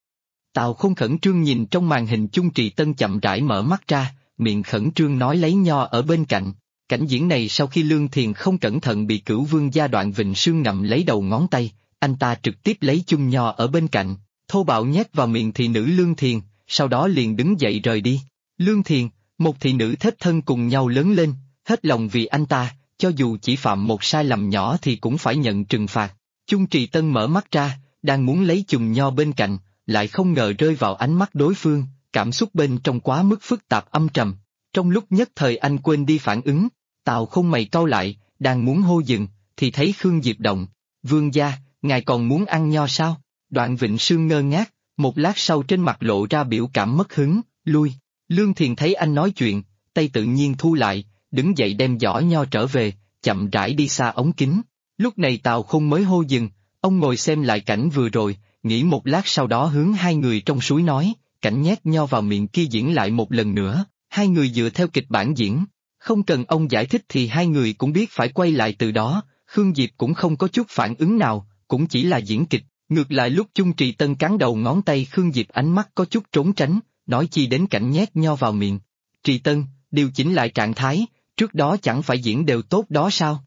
Tào Không khẩn trương nhìn trong màn hình Chung Trì Tân chậm rãi mở mắt ra, miệng khẩn trương nói lấy nho ở bên cạnh. Cảnh diễn này sau khi Lương Thiền không cẩn thận bị Cửu Vương gia Đoạn Vịnh Sương ngậm lấy đầu ngón tay, anh ta trực tiếp lấy chung nho ở bên cạnh, thô bạo nhét vào miệng thị nữ Lương Thiền, sau đó liền đứng dậy rời đi. Lương Thiền, một thị nữ thết thân cùng nhau lớn lên, hết lòng vì anh ta, cho dù chỉ phạm một sai lầm nhỏ thì cũng phải nhận trừng phạt. Chung Trì Tân mở mắt ra, đang muốn lấy chùm nho bên cạnh, lại không ngờ rơi vào ánh mắt đối phương, cảm xúc bên trong quá mức phức tạp âm trầm. Trong lúc nhất thời anh quên đi phản ứng, Tào Không mày cau lại, đang muốn hô dừng, thì thấy Khương Diệp động. Vương gia, ngài còn muốn ăn nho sao? Đoạn Vịnh Sương ngơ ngác, một lát sau trên mặt lộ ra biểu cảm mất hứng, lui. Lương Thiền thấy anh nói chuyện, tay tự nhiên thu lại, đứng dậy đem giỏ nho trở về, chậm rãi đi xa ống kính. Lúc này Tào Khôn mới hô dừng, ông ngồi xem lại cảnh vừa rồi, nghĩ một lát sau đó hướng hai người trong suối nói, cảnh nhét nho vào miệng kia diễn lại một lần nữa, hai người dựa theo kịch bản diễn. Không cần ông giải thích thì hai người cũng biết phải quay lại từ đó, Khương Diệp cũng không có chút phản ứng nào, cũng chỉ là diễn kịch. Ngược lại lúc Chung Trì Tân cắn đầu ngón tay Khương Diệp ánh mắt có chút trốn tránh, nói chi đến cảnh nhét nho vào miệng. Trì Tân, điều chỉnh lại trạng thái, trước đó chẳng phải diễn đều tốt đó sao?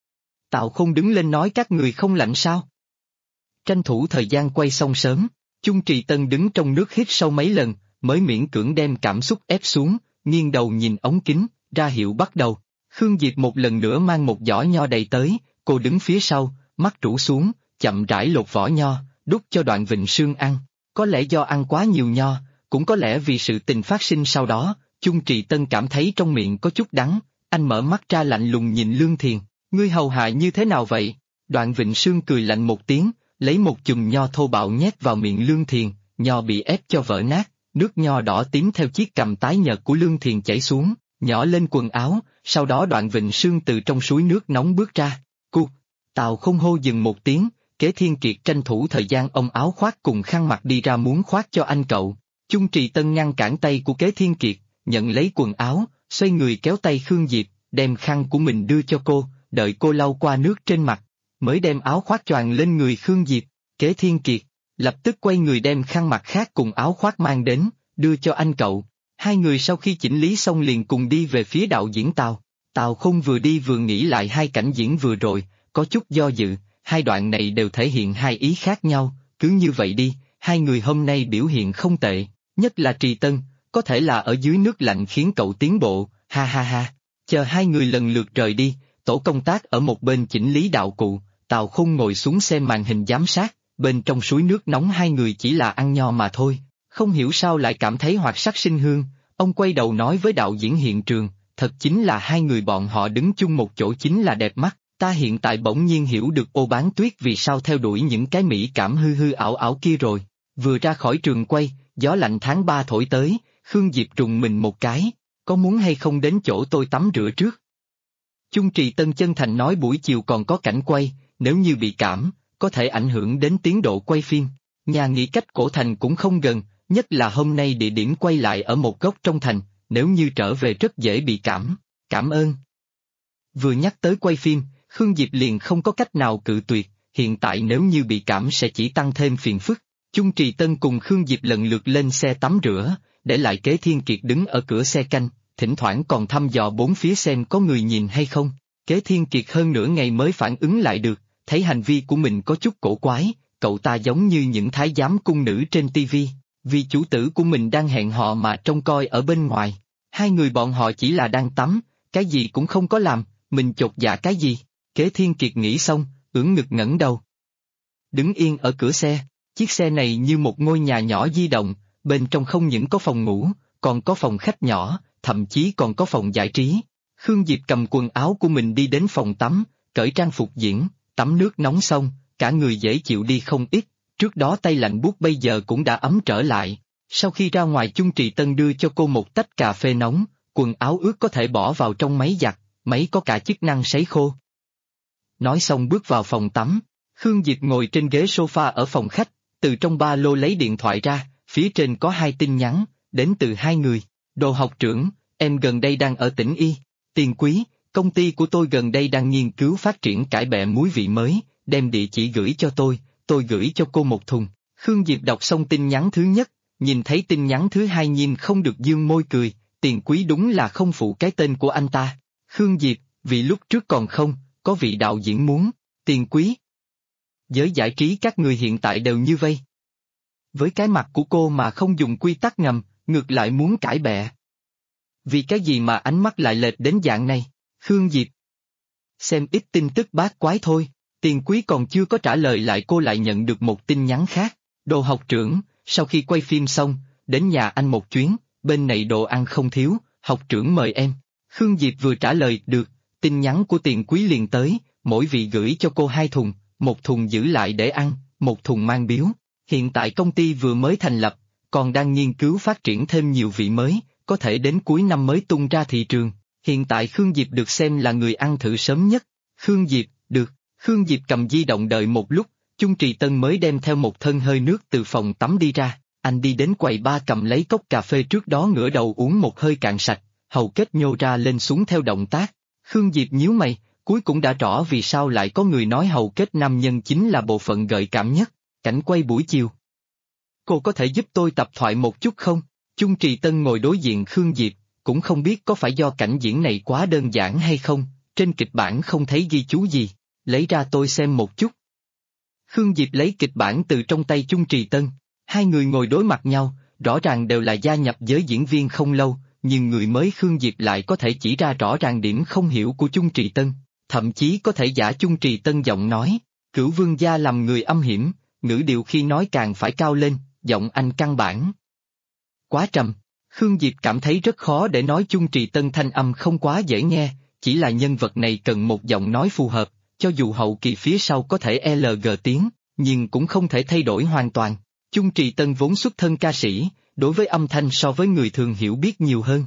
Tào Khôn đứng lên nói các người không lạnh sao? Tranh thủ thời gian quay xong sớm, Chung Trì Tân đứng trong nước hít sâu mấy lần, mới miễn cưỡng đem cảm xúc ép xuống, nghiêng đầu nhìn ống kính, ra hiệu bắt đầu. Khương Diệp một lần nữa mang một giỏ nho đầy tới, cô đứng phía sau, mắt rũ xuống, chậm rãi lột vỏ nho, đút cho Đoạn Vịnh Sương ăn. Có lẽ do ăn quá nhiều nho, cũng có lẽ vì sự tình phát sinh sau đó, Chung Trì Tân cảm thấy trong miệng có chút đắng, anh mở mắt ra lạnh lùng nhìn Lương Thiền, ngươi hầu hạ như thế nào vậy? Đoạn Vịnh Sương cười lạnh một tiếng, lấy một chùm nho thô bạo nhét vào miệng Lương Thiền, nho bị ép cho vỡ nát, nước nho đỏ tím theo chiếc cằm tái nhợt của Lương Thiền chảy xuống, nhỏ lên quần áo, sau đó Đoạn Vịnh Sương từ trong suối nước nóng bước ra. Cu, Tào Khôn hô dừng một tiếng, Kế Thiên Kiệt tranh thủ thời gian ôm áo khoác cùng khăn mặt đi ra muốn khoác cho anh cậu. Chung Trì Tân ngăn cản tay của Kế Thiên Kiệt, nhận lấy quần áo, xoay người kéo tay Khương Diệp, đem khăn của mình đưa cho cô, đợi cô lau qua nước trên mặt, mới đem áo khoác choàng lên người Khương Diệp. Kế Thiên Kiệt lập tức quay người đem khăn mặt khác cùng áo khoác mang đến, đưa cho anh cậu. Hai người sau khi chỉnh lý xong liền cùng đi về phía đạo diễn Tào. Tào Khôn vừa đi vừa nghĩ lại hai cảnh diễn vừa rồi, có chút do dự, hai đoạn này đều thể hiện hai ý khác nhau, cứ như vậy đi, hai người hôm nay biểu hiện không tệ, nhất là Trì Tân, có thể là ở dưới nước lạnh khiến cậu tiến bộ, ha ha ha. Chờ hai người lần lượt rời đi, tổ công tác ở một bên chỉnh lý đạo cụ, Tào Khôn ngồi xuống xem màn hình giám sát, bên trong suối nước nóng hai người chỉ là ăn nho mà thôi, không hiểu sao lại cảm thấy hoạt sắc sinh hương, ông quay đầu nói với đạo diễn hiện trường, thật chính là hai người bọn họ đứng chung một chỗ chính là đẹp mắt, ta hiện tại bỗng nhiên hiểu được Ô Bán Tuyết vì sao theo đuổi những cái mỹ cảm hư hư ảo ảo kia rồi. Vừa ra khỏi trường quay, gió lạnh tháng 3 thổi tới, Khương Diệp rùng mình một cái, có muốn hay không đến chỗ tôi tắm rửa trước? Chung Trì Tân chân thành nói buổi chiều còn có cảnh quay, nếu như bị cảm, có thể ảnh hưởng đến tiến độ quay phim. Nhà nghỉ cách cổ thành cũng không gần, nhất là hôm nay địa điểm quay lại ở một góc trong thành, nếu như trở về rất dễ bị cảm. Cảm ơn. Vừa nhắc tới quay phim, Khương Diệp liền không có cách nào cự tuyệt, hiện tại nếu như bị cảm sẽ chỉ tăng thêm phiền phức. Chung Trì Tân cùng Khương Diệp lần lượt lên xe tắm rửa, để lại Kế Thiên Kiệt đứng ở cửa xe canh, thỉnh thoảng còn thăm dò bốn phía xem có người nhìn hay không. Kế Thiên Kiệt hơn nửa ngày mới phản ứng lại được, thấy hành vi của mình có chút cổ quái, cậu ta giống như những thái giám cung nữ trên tivi, vì chủ tử của mình đang hẹn hò mà trông coi ở bên ngoài. Hai người bọn họ chỉ là đang tắm, cái gì cũng không có làm, mình chột dạ cái gì? Kế Thiên Kiệt nghĩ xong, ưỡn ngực ngẩng đầu. Đứng yên ở cửa xe, chiếc xe này như một ngôi nhà nhỏ di động, bên trong không những có phòng ngủ, còn có phòng khách nhỏ, thậm chí còn có phòng giải trí. Khương Diệp cầm quần áo của mình đi đến phòng tắm, cởi trang phục diễn, tắm nước nóng xong, cả người dễ chịu đi không ít, trước đó tay lạnh buốt bây giờ cũng đã ấm trở lại. Sau khi ra ngoài Chung Trì Tân đưa cho cô một tách cà phê nóng, quần áo ướt có thể bỏ vào trong máy giặt, máy có cả chức năng sấy khô. Nói xong bước vào phòng tắm, Khương Diệp ngồi trên ghế sofa ở phòng khách, từ trong ba lô lấy điện thoại ra, phía trên có hai tin nhắn, đến từ hai người. Đồ học trưởng, em gần đây đang ở tỉnh Y. Tiền Quý, công ty của tôi gần đây đang nghiên cứu phát triển cải bẹ muối vị mới, đem địa chỉ gửi cho tôi gửi cho cô một thùng. Khương Diệp đọc xong tin nhắn thứ nhất, nhìn thấy tin nhắn thứ hai nhìn không được dương môi cười, Tiền Quý đúng là không phụ cái tên của anh ta. Khương Diệp, vì lúc trước còn không, có vị đạo diễn muốn, Tiền Quý. Giới giải trí các người hiện tại đều như vây. Với cái mặt của cô mà không dùng quy tắc ngầm, ngược lại muốn cãi bẹ. Vì cái gì mà ánh mắt lại lệch đến dạng này, Khương Diệp? Xem ít tin tức bát quái thôi, Tiền Quý còn chưa có trả lời lại cô lại nhận được một tin nhắn khác. Đồ học trưởng, sau khi quay phim xong, đến nhà anh một chuyến, bên này đồ ăn không thiếu, học trưởng mời em. Khương Diệp vừa trả lời được, tin nhắn của Tiền Quý liền tới, mỗi vị gửi cho cô 2 thùng, một thùng giữ lại để ăn, một thùng mang biếu. Hiện tại công ty vừa mới thành lập, còn đang nghiên cứu phát triển thêm nhiều vị mới, có thể đến cuối năm mới tung ra thị trường. Hiện tại Khương Diệp được xem là người ăn thử sớm nhất. Khương Diệp, được. Khương Diệp cầm di động đợi một lúc, Chung Trì Tân mới đem theo một thân hơi nước từ phòng tắm đi ra. Anh đi đến quầy bar cầm lấy cốc cà phê trước đó ngửa đầu uống một hơi cạn sạch, hầu kết nhô ra lên xuống theo động tác. Khương Diệp nhíu mày, cuối cũng đã rõ vì sao lại có người nói hầu kết nam nhân chính là bộ phận gợi cảm nhất. Cảnh quay buổi chiều. Cô có thể giúp tôi tập thoại một chút không? Chung Trì Tân ngồi đối diện Khương Diệp, cũng không biết có phải do cảnh diễn này quá đơn giản hay không, trên kịch bản không thấy ghi chú gì, lấy ra tôi xem một chút. Khương Diệp lấy kịch bản từ trong tay Chung Trì Tân, hai người ngồi đối mặt nhau, rõ ràng đều là gia nhập giới diễn viên không lâu, nhưng người mới Khương Diệp lại có thể chỉ ra rõ ràng điểm không hiểu của Chung Trì Tân, thậm chí có thể giả Chung Trì Tân giọng nói, Cửu Vương gia làm người âm hiểm, ngữ điệu khi nói càng phải cao lên, giọng anh căn bản quá trầm. Khương Diệp cảm thấy rất khó để nói Chung Trì Tân thanh âm không quá dễ nghe, chỉ là nhân vật này cần một giọng nói phù hợp, cho dù hậu kỳ phía sau có thể LG tiếng, nhưng cũng không thể thay đổi hoàn toàn. Chung Trì Tân vốn xuất thân ca sĩ, đối với âm thanh so với người thường hiểu biết nhiều hơn.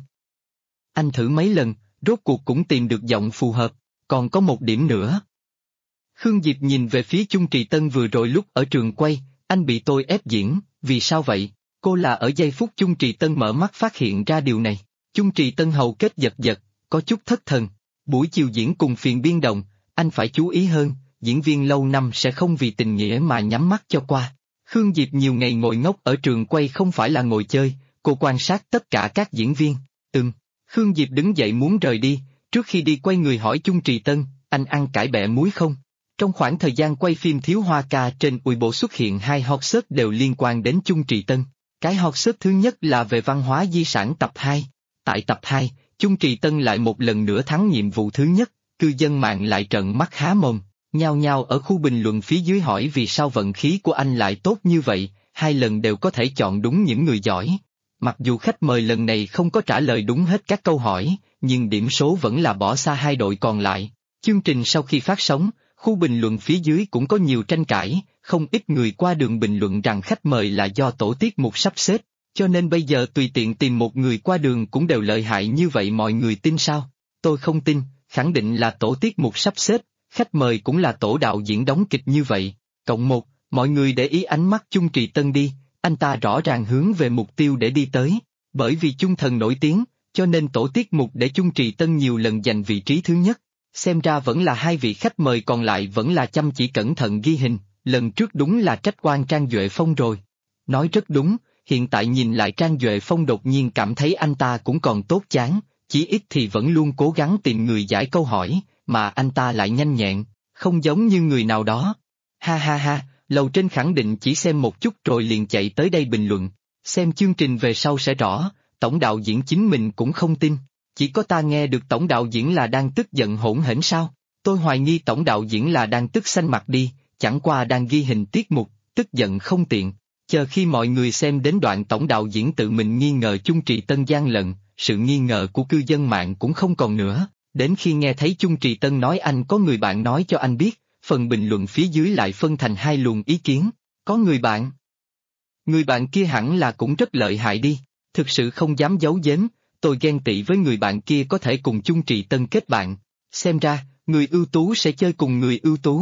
Anh thử mấy lần, rốt cuộc cũng tìm được giọng phù hợp, còn có một điểm nữa. Khương Diệp nhìn về phía Chung Trì Tân vừa rồi lúc ở trường quay, anh bị tôi ép diễn, vì sao vậy? Cô là ở giây phút Chung Trì Tân mở mắt phát hiện ra điều này. Chung Trì Tân hầu kết giật giật, có chút thất thần. Buổi chiều diễn cùng phiền biên đồng, anh phải chú ý hơn, diễn viên lâu năm sẽ không vì tình nghĩa mà nhắm mắt cho qua. Khương Diệp nhiều ngày ngồi ngốc ở trường quay không phải là ngồi chơi, cô quan sát tất cả các diễn viên. Khương Diệp đứng dậy muốn rời đi, trước khi đi quay người hỏi Chung Trì Tân, anh ăn cải bẹ muối không? Trong khoảng thời gian quay phim Thiếu Hoa Ca trên Weibo xuất hiện hai hot search đều liên quan đến Chung Trì Tân. Cái hot search thứ nhất là về văn hóa di sản tập 2. Tại tập 2, Chung Trì Tân lại một lần nữa thắng nhiệm vụ thứ nhất, cư dân mạng lại trợn mắt há mồm, nhao nhao ở khu bình luận phía dưới hỏi vì sao vận khí của anh lại tốt như vậy, hai lần đều có thể chọn đúng những người giỏi. Mặc dù khách mời lần này không có trả lời đúng hết các câu hỏi, nhưng điểm số vẫn là bỏ xa hai đội còn lại. Chương trình sau khi phát sóng, khu bình luận phía dưới cũng có nhiều tranh cãi, không ít người qua đường bình luận rằng khách mời là do tổ tiết mục sắp xếp, cho nên bây giờ tùy tiện tìm một người qua đường cũng đều lợi hại như vậy mọi người tin sao? Tôi không tin, khẳng định là tổ tiết mục sắp xếp, khách mời cũng là tổ đạo diễn đóng kịch như vậy. Cộng một, mọi người để ý ánh mắt Chung Trì Tân đi, anh ta rõ ràng hướng về mục tiêu để đi tới, bởi vì Chung Thần nổi tiếng, cho nên tổ tiết mục để Chung Trì Tân nhiều lần giành vị trí thứ nhất. Xem ra vẫn là hai vị khách mời còn lại vẫn là chăm chỉ cẩn thận ghi hình, lần trước đúng là trách oan Trang Duệ Phong rồi. Nói rất đúng, hiện tại nhìn lại Trang Duệ Phong đột nhiên cảm thấy anh ta cũng còn tốt chán, chỉ ít thì vẫn luôn cố gắng tìm người giải câu hỏi, mà anh ta lại nhanh nhẹn, không giống như người nào đó. Ha ha ha, lầu trên khẳng định chỉ xem một chút rồi liền chạy tới đây bình luận, xem chương trình về sau sẽ rõ, tổng đạo diễn chính mình cũng không tin. Chỉ có ta nghe được tổng đạo diễn là đang tức giận hỗn hển sao? Tôi hoài nghi tổng đạo diễn là đang tức xanh mặt đi, chẳng qua đang ghi hình tiết mục, tức giận không tiện. Chờ khi mọi người xem đến đoạn tổng đạo diễn tự mình nghi ngờ Chung Trì Tân gian lận, sự nghi ngờ của cư dân mạng cũng không còn nữa. Đến khi nghe thấy Chung Trì Tân nói anh có người bạn nói cho anh biết, phần bình luận phía dưới lại phân thành hai luồng ý kiến. Có người bạn. Người bạn kia hẳn là cũng rất lợi hại đi, thực sự không dám giấu giếm. Tôi ghen tị với người bạn kia có thể cùng Chung Trì Tân kết bạn. Xem ra, người ưu tú sẽ chơi cùng người ưu tú.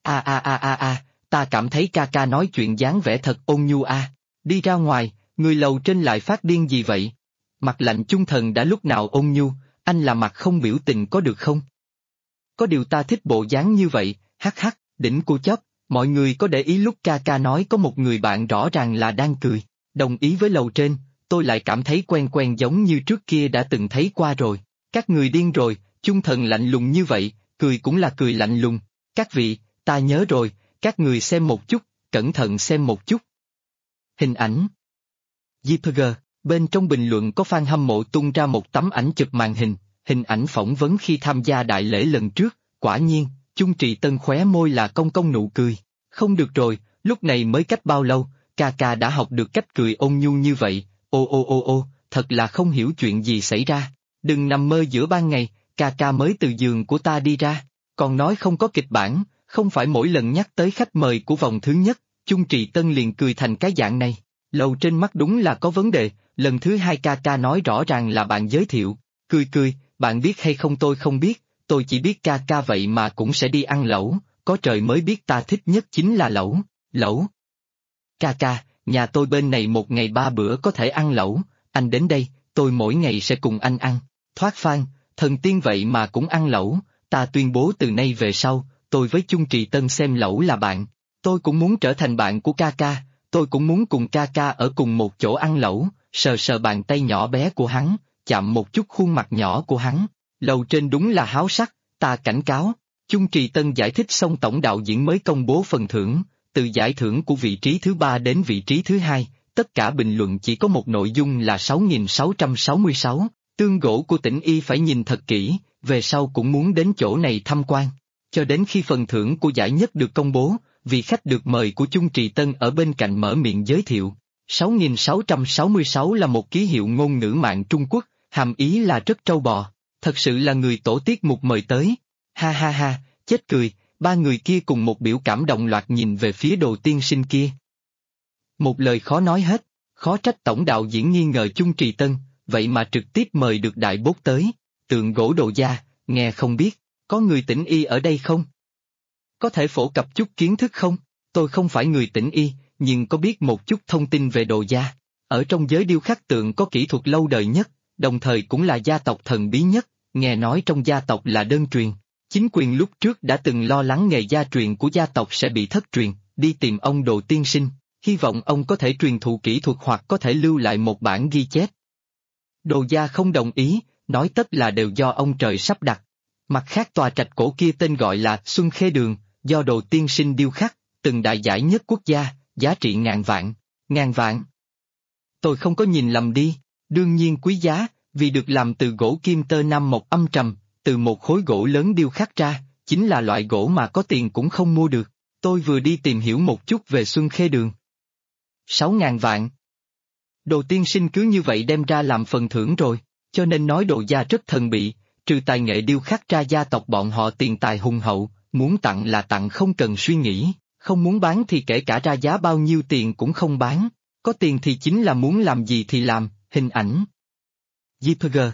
Ta cảm thấy ca ca nói chuyện dáng vẻ thật ôn nhu a. Đi ra ngoài, người lầu trên lại phát điên gì vậy? Mặt lạnh Chung Thần đã lúc nào ôn nhu, anh là mặt không biểu tình có được không? Có điều ta thích bộ dáng như vậy, hắc hắc, đỉnh cô chấp, mọi người có để ý lúc ca ca nói có một người bạn rõ ràng là đang cười, đồng ý với lầu trên. Tôi lại cảm thấy quen quen giống như trước kia đã từng thấy qua rồi. Các người điên rồi, Chung Thần lạnh lùng như vậy, cười cũng là cười lạnh lùng. Các vị, ta nhớ rồi, các người xem một chút, cẩn thận xem một chút. Hình ảnh JPG, bên trong bình luận có fan hâm mộ tung ra một tấm ảnh chụp màn hình ảnh phỏng vấn khi tham gia đại lễ lần trước, quả nhiên, Chung Trì Tân khóe môi là cong cong nụ cười. Không được rồi, lúc này mới cách bao lâu, ca ca đã học được cách cười ôn nhu như vậy. Ô, thật là không hiểu chuyện gì xảy ra. Đừng nằm mơ giữa ban ngày, ca ca mới từ giường của ta đi ra, còn nói không có kịch bản, không phải mỗi lần nhắc tới khách mời của vòng thứ nhất, Chung Trì Tân liền cười thành cái dạng này. Lầu trên mắt đúng là có vấn đề, lần thứ hai ca ca nói rõ ràng là bạn giới thiệu. Cười, bạn biết hay không tôi không biết, tôi chỉ biết ca ca vậy mà cũng sẽ đi ăn lẩu, có trời mới biết ta thích nhất chính là lẩu. Ca ca, nhà tôi bên này một ngày 3 bữa có thể ăn lẩu, anh đến đây, tôi mỗi ngày sẽ cùng anh ăn. Thoát Phan, thần tiên vậy mà cũng ăn lẩu, ta tuyên bố từ nay về sau, tôi với Chung Trì Tân xem lẩu là bạn. Tôi cũng muốn trở thành bạn của ca ca, tôi cũng muốn cùng ca ca ở cùng một chỗ ăn lẩu, sờ sờ bàn tay nhỏ bé của hắn, chạm một chút khuôn mặt nhỏ của hắn. Lầu trên đúng là háo sắc, ta cảnh cáo. Chung Trì Tân giải thích xong tổng đạo diễn mới công bố phần thưởng, từ giải thưởng của vị trí thứ 3 đến vị trí thứ 2, tất cả bình luận chỉ có một nội dung là 6.666, tương gỗ của tỉnh Y phải nhìn thật kỹ, về sau cũng muốn đến chỗ này tham quan. Cho đến khi phần thưởng của giải nhất được công bố, vị khách được mời của Chung Trì Tân ở bên cạnh mở miệng giới thiệu. 6.666 là một ký hiệu ngôn ngữ mạng Trung Quốc, hàm ý là rất trâu bò, thật sự là người tổ tiết mục mời tới. Ha, chết cười, ba người kia cùng một biểu cảm đồng loạt nhìn về phía Đồ Tiên Sinh kia. Một lời khó nói hết, khó trách tổng đạo diễn nghi ngờ Chung Trì Tân, vậy mà trực tiếp mời được đại bốt tới. Tượng gỗ Đồ gia, nghe không biết, có người tỉnh Y ở đây không? Có thể phổ cập chút kiến thức không? Tôi không phải người tỉnh Y, nhưng có biết một chút thông tin về Đồ gia. Ở trong giới điêu khắc tượng có kỹ thuật lâu đời nhất, đồng thời cũng là gia tộc thần bí nhất, nghe nói trong gia tộc là đơn truyền. Chính quyền lúc trước đã từng lo lắng nghề gia truyền của gia tộc sẽ bị thất truyền, đi tìm ông Đồ Tiên Sinh, hy vọng ông có thể truyền thụ kỹ thuật hoặc có thể lưu lại một bản ghi chép. Đồ gia không đồng ý, nói tất là đều do ông trời sắp đặt. Mặt khác tòa trạch cổ kia tên gọi là Xuân Khê Đường, do Đồ Tiên Sinh điêu khắc, từng đại giải nhất quốc gia, giá trị ngàn vạn. Tôi không có nhìn lầm đi, đương nhiên quý giá, vì được làm từ gỗ kim tơ nam mộc âm trầm, từ một khối gỗ lớn điêu khắc ra, chính là loại gỗ mà có tiền cũng không mua được. Tôi vừa đi tìm hiểu một chút về Xuân Khê Đường. 6.000 vạn. Đồ Tiên Sinh cứ như vậy đem ra làm phần thưởng rồi, cho nên nói Đồ gia rất thần bị, trừ tài nghệ điêu khắc ra gia tộc bọn họ tiền tài hùng hậu, muốn tặng là tặng không cần suy nghĩ, không muốn bán thì kể cả ra giá bao nhiêu tiền cũng không bán, có tiền thì chính là muốn làm gì thì làm, hình ảnh. JPG,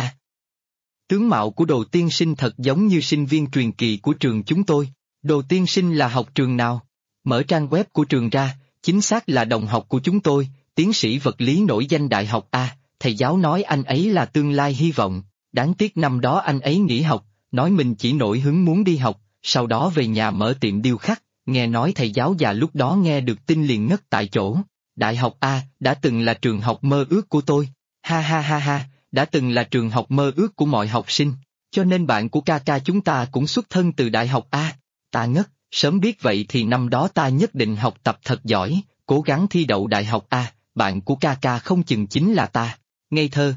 tướng mạo của Đồ Tiên Sinh thật giống như sinh viên truyền kỳ của trường chúng tôi. Đồ Tiên Sinh là học trường nào? Mở trang web của trường ra, chính xác là đồng học của chúng tôi, tiến sĩ vật lý nổi danh đại học A, thầy giáo nói anh ấy là tương lai hy vọng, đáng tiếc năm đó anh ấy nghỉ học, nói mình chỉ nổi hứng muốn đi học, sau đó về nhà mở tiệm điêu khắc, nghe nói thầy giáo già lúc đó nghe được tin liền ngất tại chỗ. Đại học A đã từng là trường học mơ ước của tôi, ha, đã từng là trường học mơ ước của mọi học sinh, cho nên bạn của ca ca chúng ta cũng xuất thân từ đại học A. Ta ngất, sớm biết vậy thì năm đó ta nhất định học tập thật giỏi, cố gắng thi đậu đại học A, bạn của ca ca không chừng chính là ta, ngây thơ.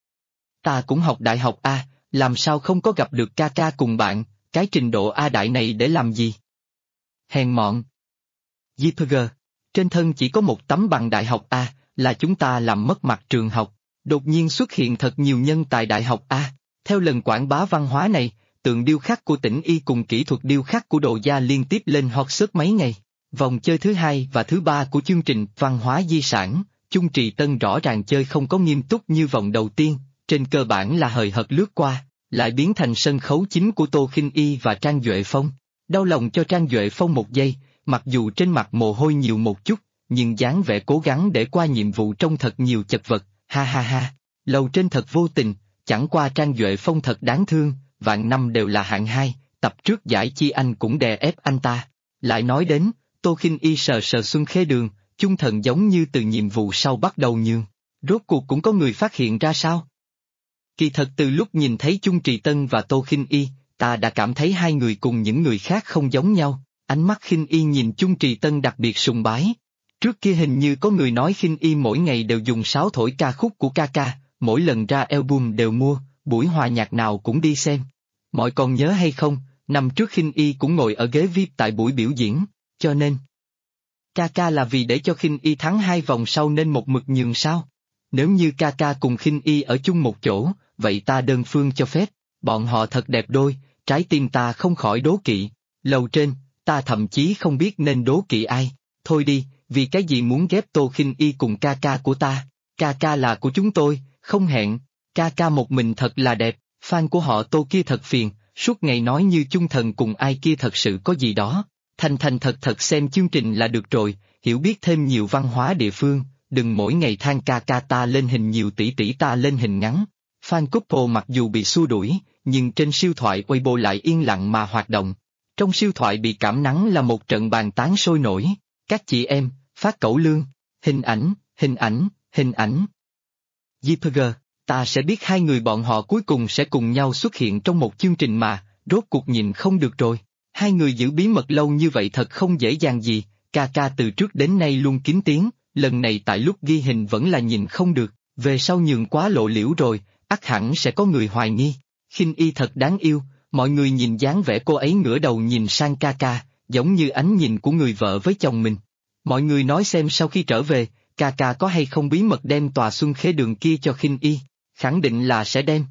Ta cũng học đại học A, làm sao không có gặp được ca ca cùng bạn, cái trình độ A đại này để làm gì? Hèn mọn. JPG, trên thân chỉ có một tấm bằng đại học A, là chúng ta làm mất mặt trường học, đột nhiên xuất hiện thật nhiều nhân tài đại học A, theo lần quảng bá văn hóa này, tượng điêu khắc của tỉnh Y cùng kỹ thuật điêu khắc của Đồ gia liên tiếp lên hot search mấy ngày. Vòng chơi thứ 2 và thứ 3 của chương trình văn hóa di sản, Chung Trì Tân rõ ràng chơi không có nghiêm túc như vòng đầu tiên, trên cơ bản là hời hợt lướt qua, lại biến thành sân khấu chính của Tô Khinh Y và Trang Duệ Phong. Đau lòng cho Trang Duệ Phong một giây, mặc dù trên mặt mồ hôi nhiều một chút, nhưng dáng vẻ cố gắng để qua nhiệm vụ trông thật nhiều chật vật, ha. Lầu trên thật vô tình, chẳng qua Trang Duệ Phong thật đáng thương, vạn năm đều là hạng 2, tập trước giải chi anh cũng đè ép anh ta. Lại nói đến, Tô Khinh Y sờ Xuân Khê Đường, chung thần giống như từ nhiệm vụ sau bắt đầu nhường. Rốt cuộc cũng có người phát hiện ra sao? Kỳ thật từ lúc nhìn thấy Chung Trì Tân và Tô Khinh Y, ta đã cảm thấy hai người cùng những người khác không giống nhau, ánh mắt Khinh Y nhìn Chung Trì Tân đặc biệt sùng bái. Trước kia hình như có người nói Khinh Y mỗi ngày đều dùng sáo thổi ca khúc của ca ca, mỗi lần ra album đều mua, buổi hòa nhạc nào cũng đi xem. Mọi còn nhớ hay không, năm trước Khinh Y cũng ngồi ở ghế VIP tại buổi biểu diễn, cho nên ca ca là vì để cho Khinh Y thắng 2 vòng sau nên một mực nhường sao? Nếu như ca ca cùng Khinh Y ở chung một chỗ, vậy ta đơn phương cho phép, bọn họ thật đẹp đôi, trái tim ta không khỏi đố kỵ. Lầu trên, ta thậm chí không biết nên đố kỵ ai. Thôi đi, vì cái gì muốn ghép Tô Khinh Y cùng ca ca của ta? Ca ca là của chúng tôi, không hẹn. Ca ca một mình thật là đẹp, fan của họ Tô kia thật phiền, suốt ngày nói như chung thần cùng ai kia thật sự có gì đó. Thành thành thật thật xem chương trình là được rồi, hiểu biết thêm nhiều văn hóa địa phương, đừng mỗi ngày than ca ca ta lên hình nhiều tỷ tỷ ta lên hình ngắn. Fan couple mặc dù bị xua đuổi, nhưng trên siêu thoại Weibo lại yên lặng mà hoạt động. Trong siêu thoại bị cảm nắng là một trận bàn tán sôi nổi. Các chị em, phát cẩu lương, hình ảnh, hình ảnh, hình ảnh. JPG, ta sẽ biết hai người bọn họ cuối cùng sẽ cùng nhau xuất hiện trong một chương trình mà, rốt cuộc nhìn không được rồi. Hai người giữ bí mật lâu như vậy thật không dễ dàng gì, ca ca từ trước đến nay luôn kín tiếng, lần này tại lúc ghi hình vẫn là nhìn không được, về sau nhường quá lộ liễu rồi, ắt hẳn sẽ có người hoài nghi. Khinh Y thật đáng yêu, mọi người nhìn dáng vẻ cô ấy ngửa đầu nhìn sang ca ca, giống như ánh nhìn của người vợ với chồng mình. Mọi người nói xem sau khi trở về, ca ca có hay không bí mật đem tòa Xuân Khế Đường kia cho Khinh Y, khẳng định là sẽ đem.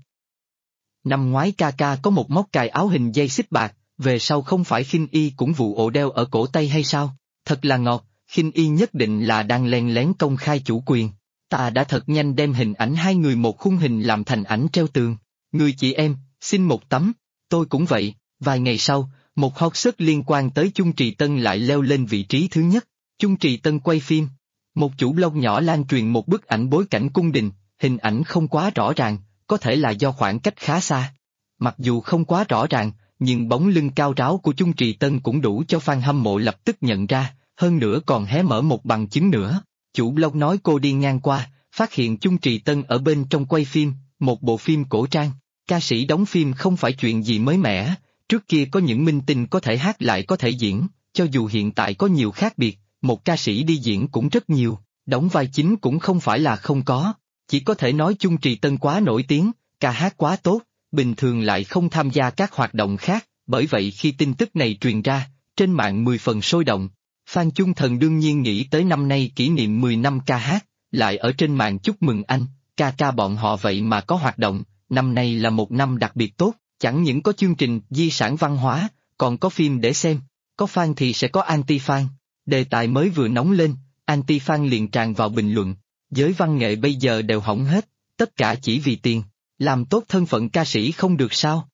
Năm ngoái ca ca có một móc cài áo hình dây xích bạc, về sau không phải Khinh Y cũng vụ ổ đeo ở cổ tay hay sao? Thật là ngọt, Khinh Y nhất định là đang len lén công khai chủ quyền. Ta đã thật nhanh đem hình ảnh hai người một khung hình làm thành ảnh treo tường. Người chị em, xin một tấm, tôi cũng vậy. Vài ngày sau, một hot search liên quan tới Chung Trì Tân lại leo lên vị trí thứ nhất. Chung Trì Tân quay phim. Một chủ blog nhỏ lan truyền một bức ảnh bối cảnh cung đình, hình ảnh không quá rõ ràng, có thể là do khoảng cách khá xa. Mặc dù không quá rõ ràng, nhưng bóng lưng cao ráo của Chung Trì Tân cũng đủ cho fan hâm mộ lập tức nhận ra, hơn nữa còn hé mở một bằng chứng nữa. Chủ blog nói cô đi ngang qua, phát hiện Chung Trì Tân ở bên trong quay phim, một bộ phim cổ trang. Ca sĩ đóng phim không phải chuyện gì mới mẻ, trước kia có những minh tinh có thể hát lại có thể diễn, cho dù hiện tại có nhiều khác biệt, một ca sĩ đi diễn cũng rất nhiều, đóng vai chính cũng không phải là không có. Chỉ có thể nói Chung Trì Tân quá nổi tiếng, ca hát quá tốt, bình thường lại không tham gia các hoạt động khác, bởi vậy khi tin tức này truyền ra, trên mạng 10 phần sôi động. Fan Chung Thần đương nhiên nghĩ tới năm nay kỷ niệm 10 năm ca hát, lại ở trên mạng chúc mừng anh, ca ca bọn họ vậy mà có hoạt động, năm nay là một năm đặc biệt tốt, chẳng những có chương trình di sản văn hóa, còn có phim để xem, có fan thì sẽ có anti-fan. Đề tài mới vừa nóng lên, anti-fan liền tràn vào bình luận, giới văn nghệ bây giờ đều hỏng hết, tất cả chỉ vì tiền, làm tốt thân phận ca sĩ không được sao?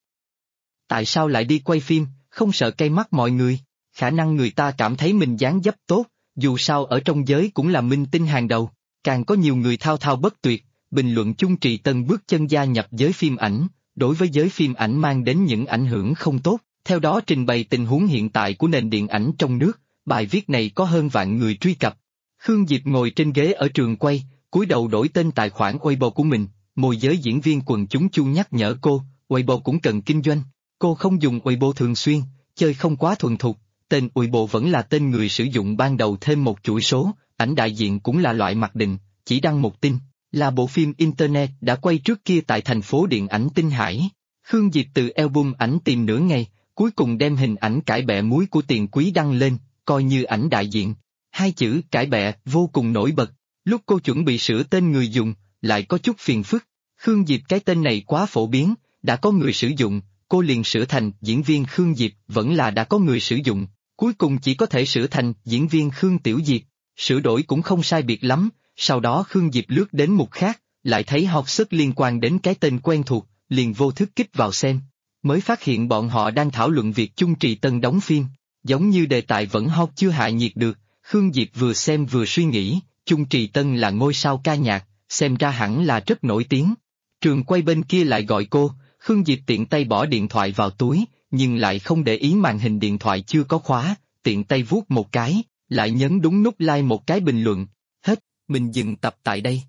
Tại sao lại đi quay phim, không sợ cay mắt mọi người? Khả năng người ta cảm thấy mình dáng dấp tốt, dù sao ở trong giới cũng là minh tinh hàng đầu, càng có nhiều người thao thao bất tuyệt, bình luận Chung Trì Tân bước chân gia nhập giới phim ảnh, đối với giới phim ảnh mang đến những ảnh hưởng không tốt, theo đó trình bày tình huống hiện tại của nền điện ảnh trong nước, bài viết này có hơn vạn người truy cập. Khương Diệp ngồi trên ghế ở trường quay, cúi đầu đổi tên tài khoản Weibo của mình, môi giới diễn viên quần chúng Chu nhắc nhở cô, Weibo cũng cần kinh doanh, cô không dùng Weibo thường xuyên, chơi không quá thuần thục, tên Weibo vẫn là tên người sử dụng ban đầu thêm một chuỗi số, ảnh đại diện cũng là loại mặc định, chỉ đăng một tin, là bộ phim Internet đã quay trước kia tại thành phố điện ảnh Tinh Hải. Khương Diệp từ album ảnh tìm nửa ngày, cuối cùng đem hình ảnh cải bẹ muối của Tiền Quý đăng lên, coi như ảnh đại diện. Hai chữ cải bẹ vô cùng nổi bật, lúc cô chuẩn bị sửa tên người dùng, lại có chút phiền phức. Khương Diệp cái tên này quá phổ biến, đã có người sử dụng, cô liền sửa thành diễn viên Khương Diệp vẫn là đã có người sử dụng, cuối cùng chỉ có thể sửa thành diễn viên Khương Tiểu Diệp, sửa đổi cũng không sai biệt lắm, sau đó Khương Diệp lướt đến mục khác, lại thấy hot search liên quan đến cái tên quen thuộc, liền vô thức kích vào xem, mới phát hiện bọn họ đang thảo luận việc Chung Trì Tân đóng phim, giống như đề tài vẫn hot chưa hạ nhiệt được, Khương Diệp vừa xem vừa suy nghĩ, Chung Trì Tân là ngôi sao ca nhạc, xem ra hẳn là rất nổi tiếng. Trường quay bên kia lại gọi cô, Khương Diệp tiện tay bỏ điện thoại vào túi, nhưng lại không để ý màn hình điện thoại chưa có khóa, tiện tay vuốt một cái, lại nhấn đúng nút like một cái bình luận. Hết, mình dừng tập tại đây.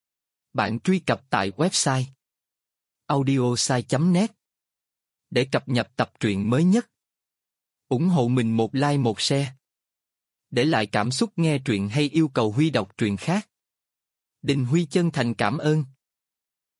Bạn truy cập tại website audiosai.net để cập nhật tập truyện mới nhất. Ủng hộ mình một like một share. Để lại cảm xúc nghe truyện hay yêu cầu Huy đọc truyện khác. Đình Huy chân thành cảm ơn.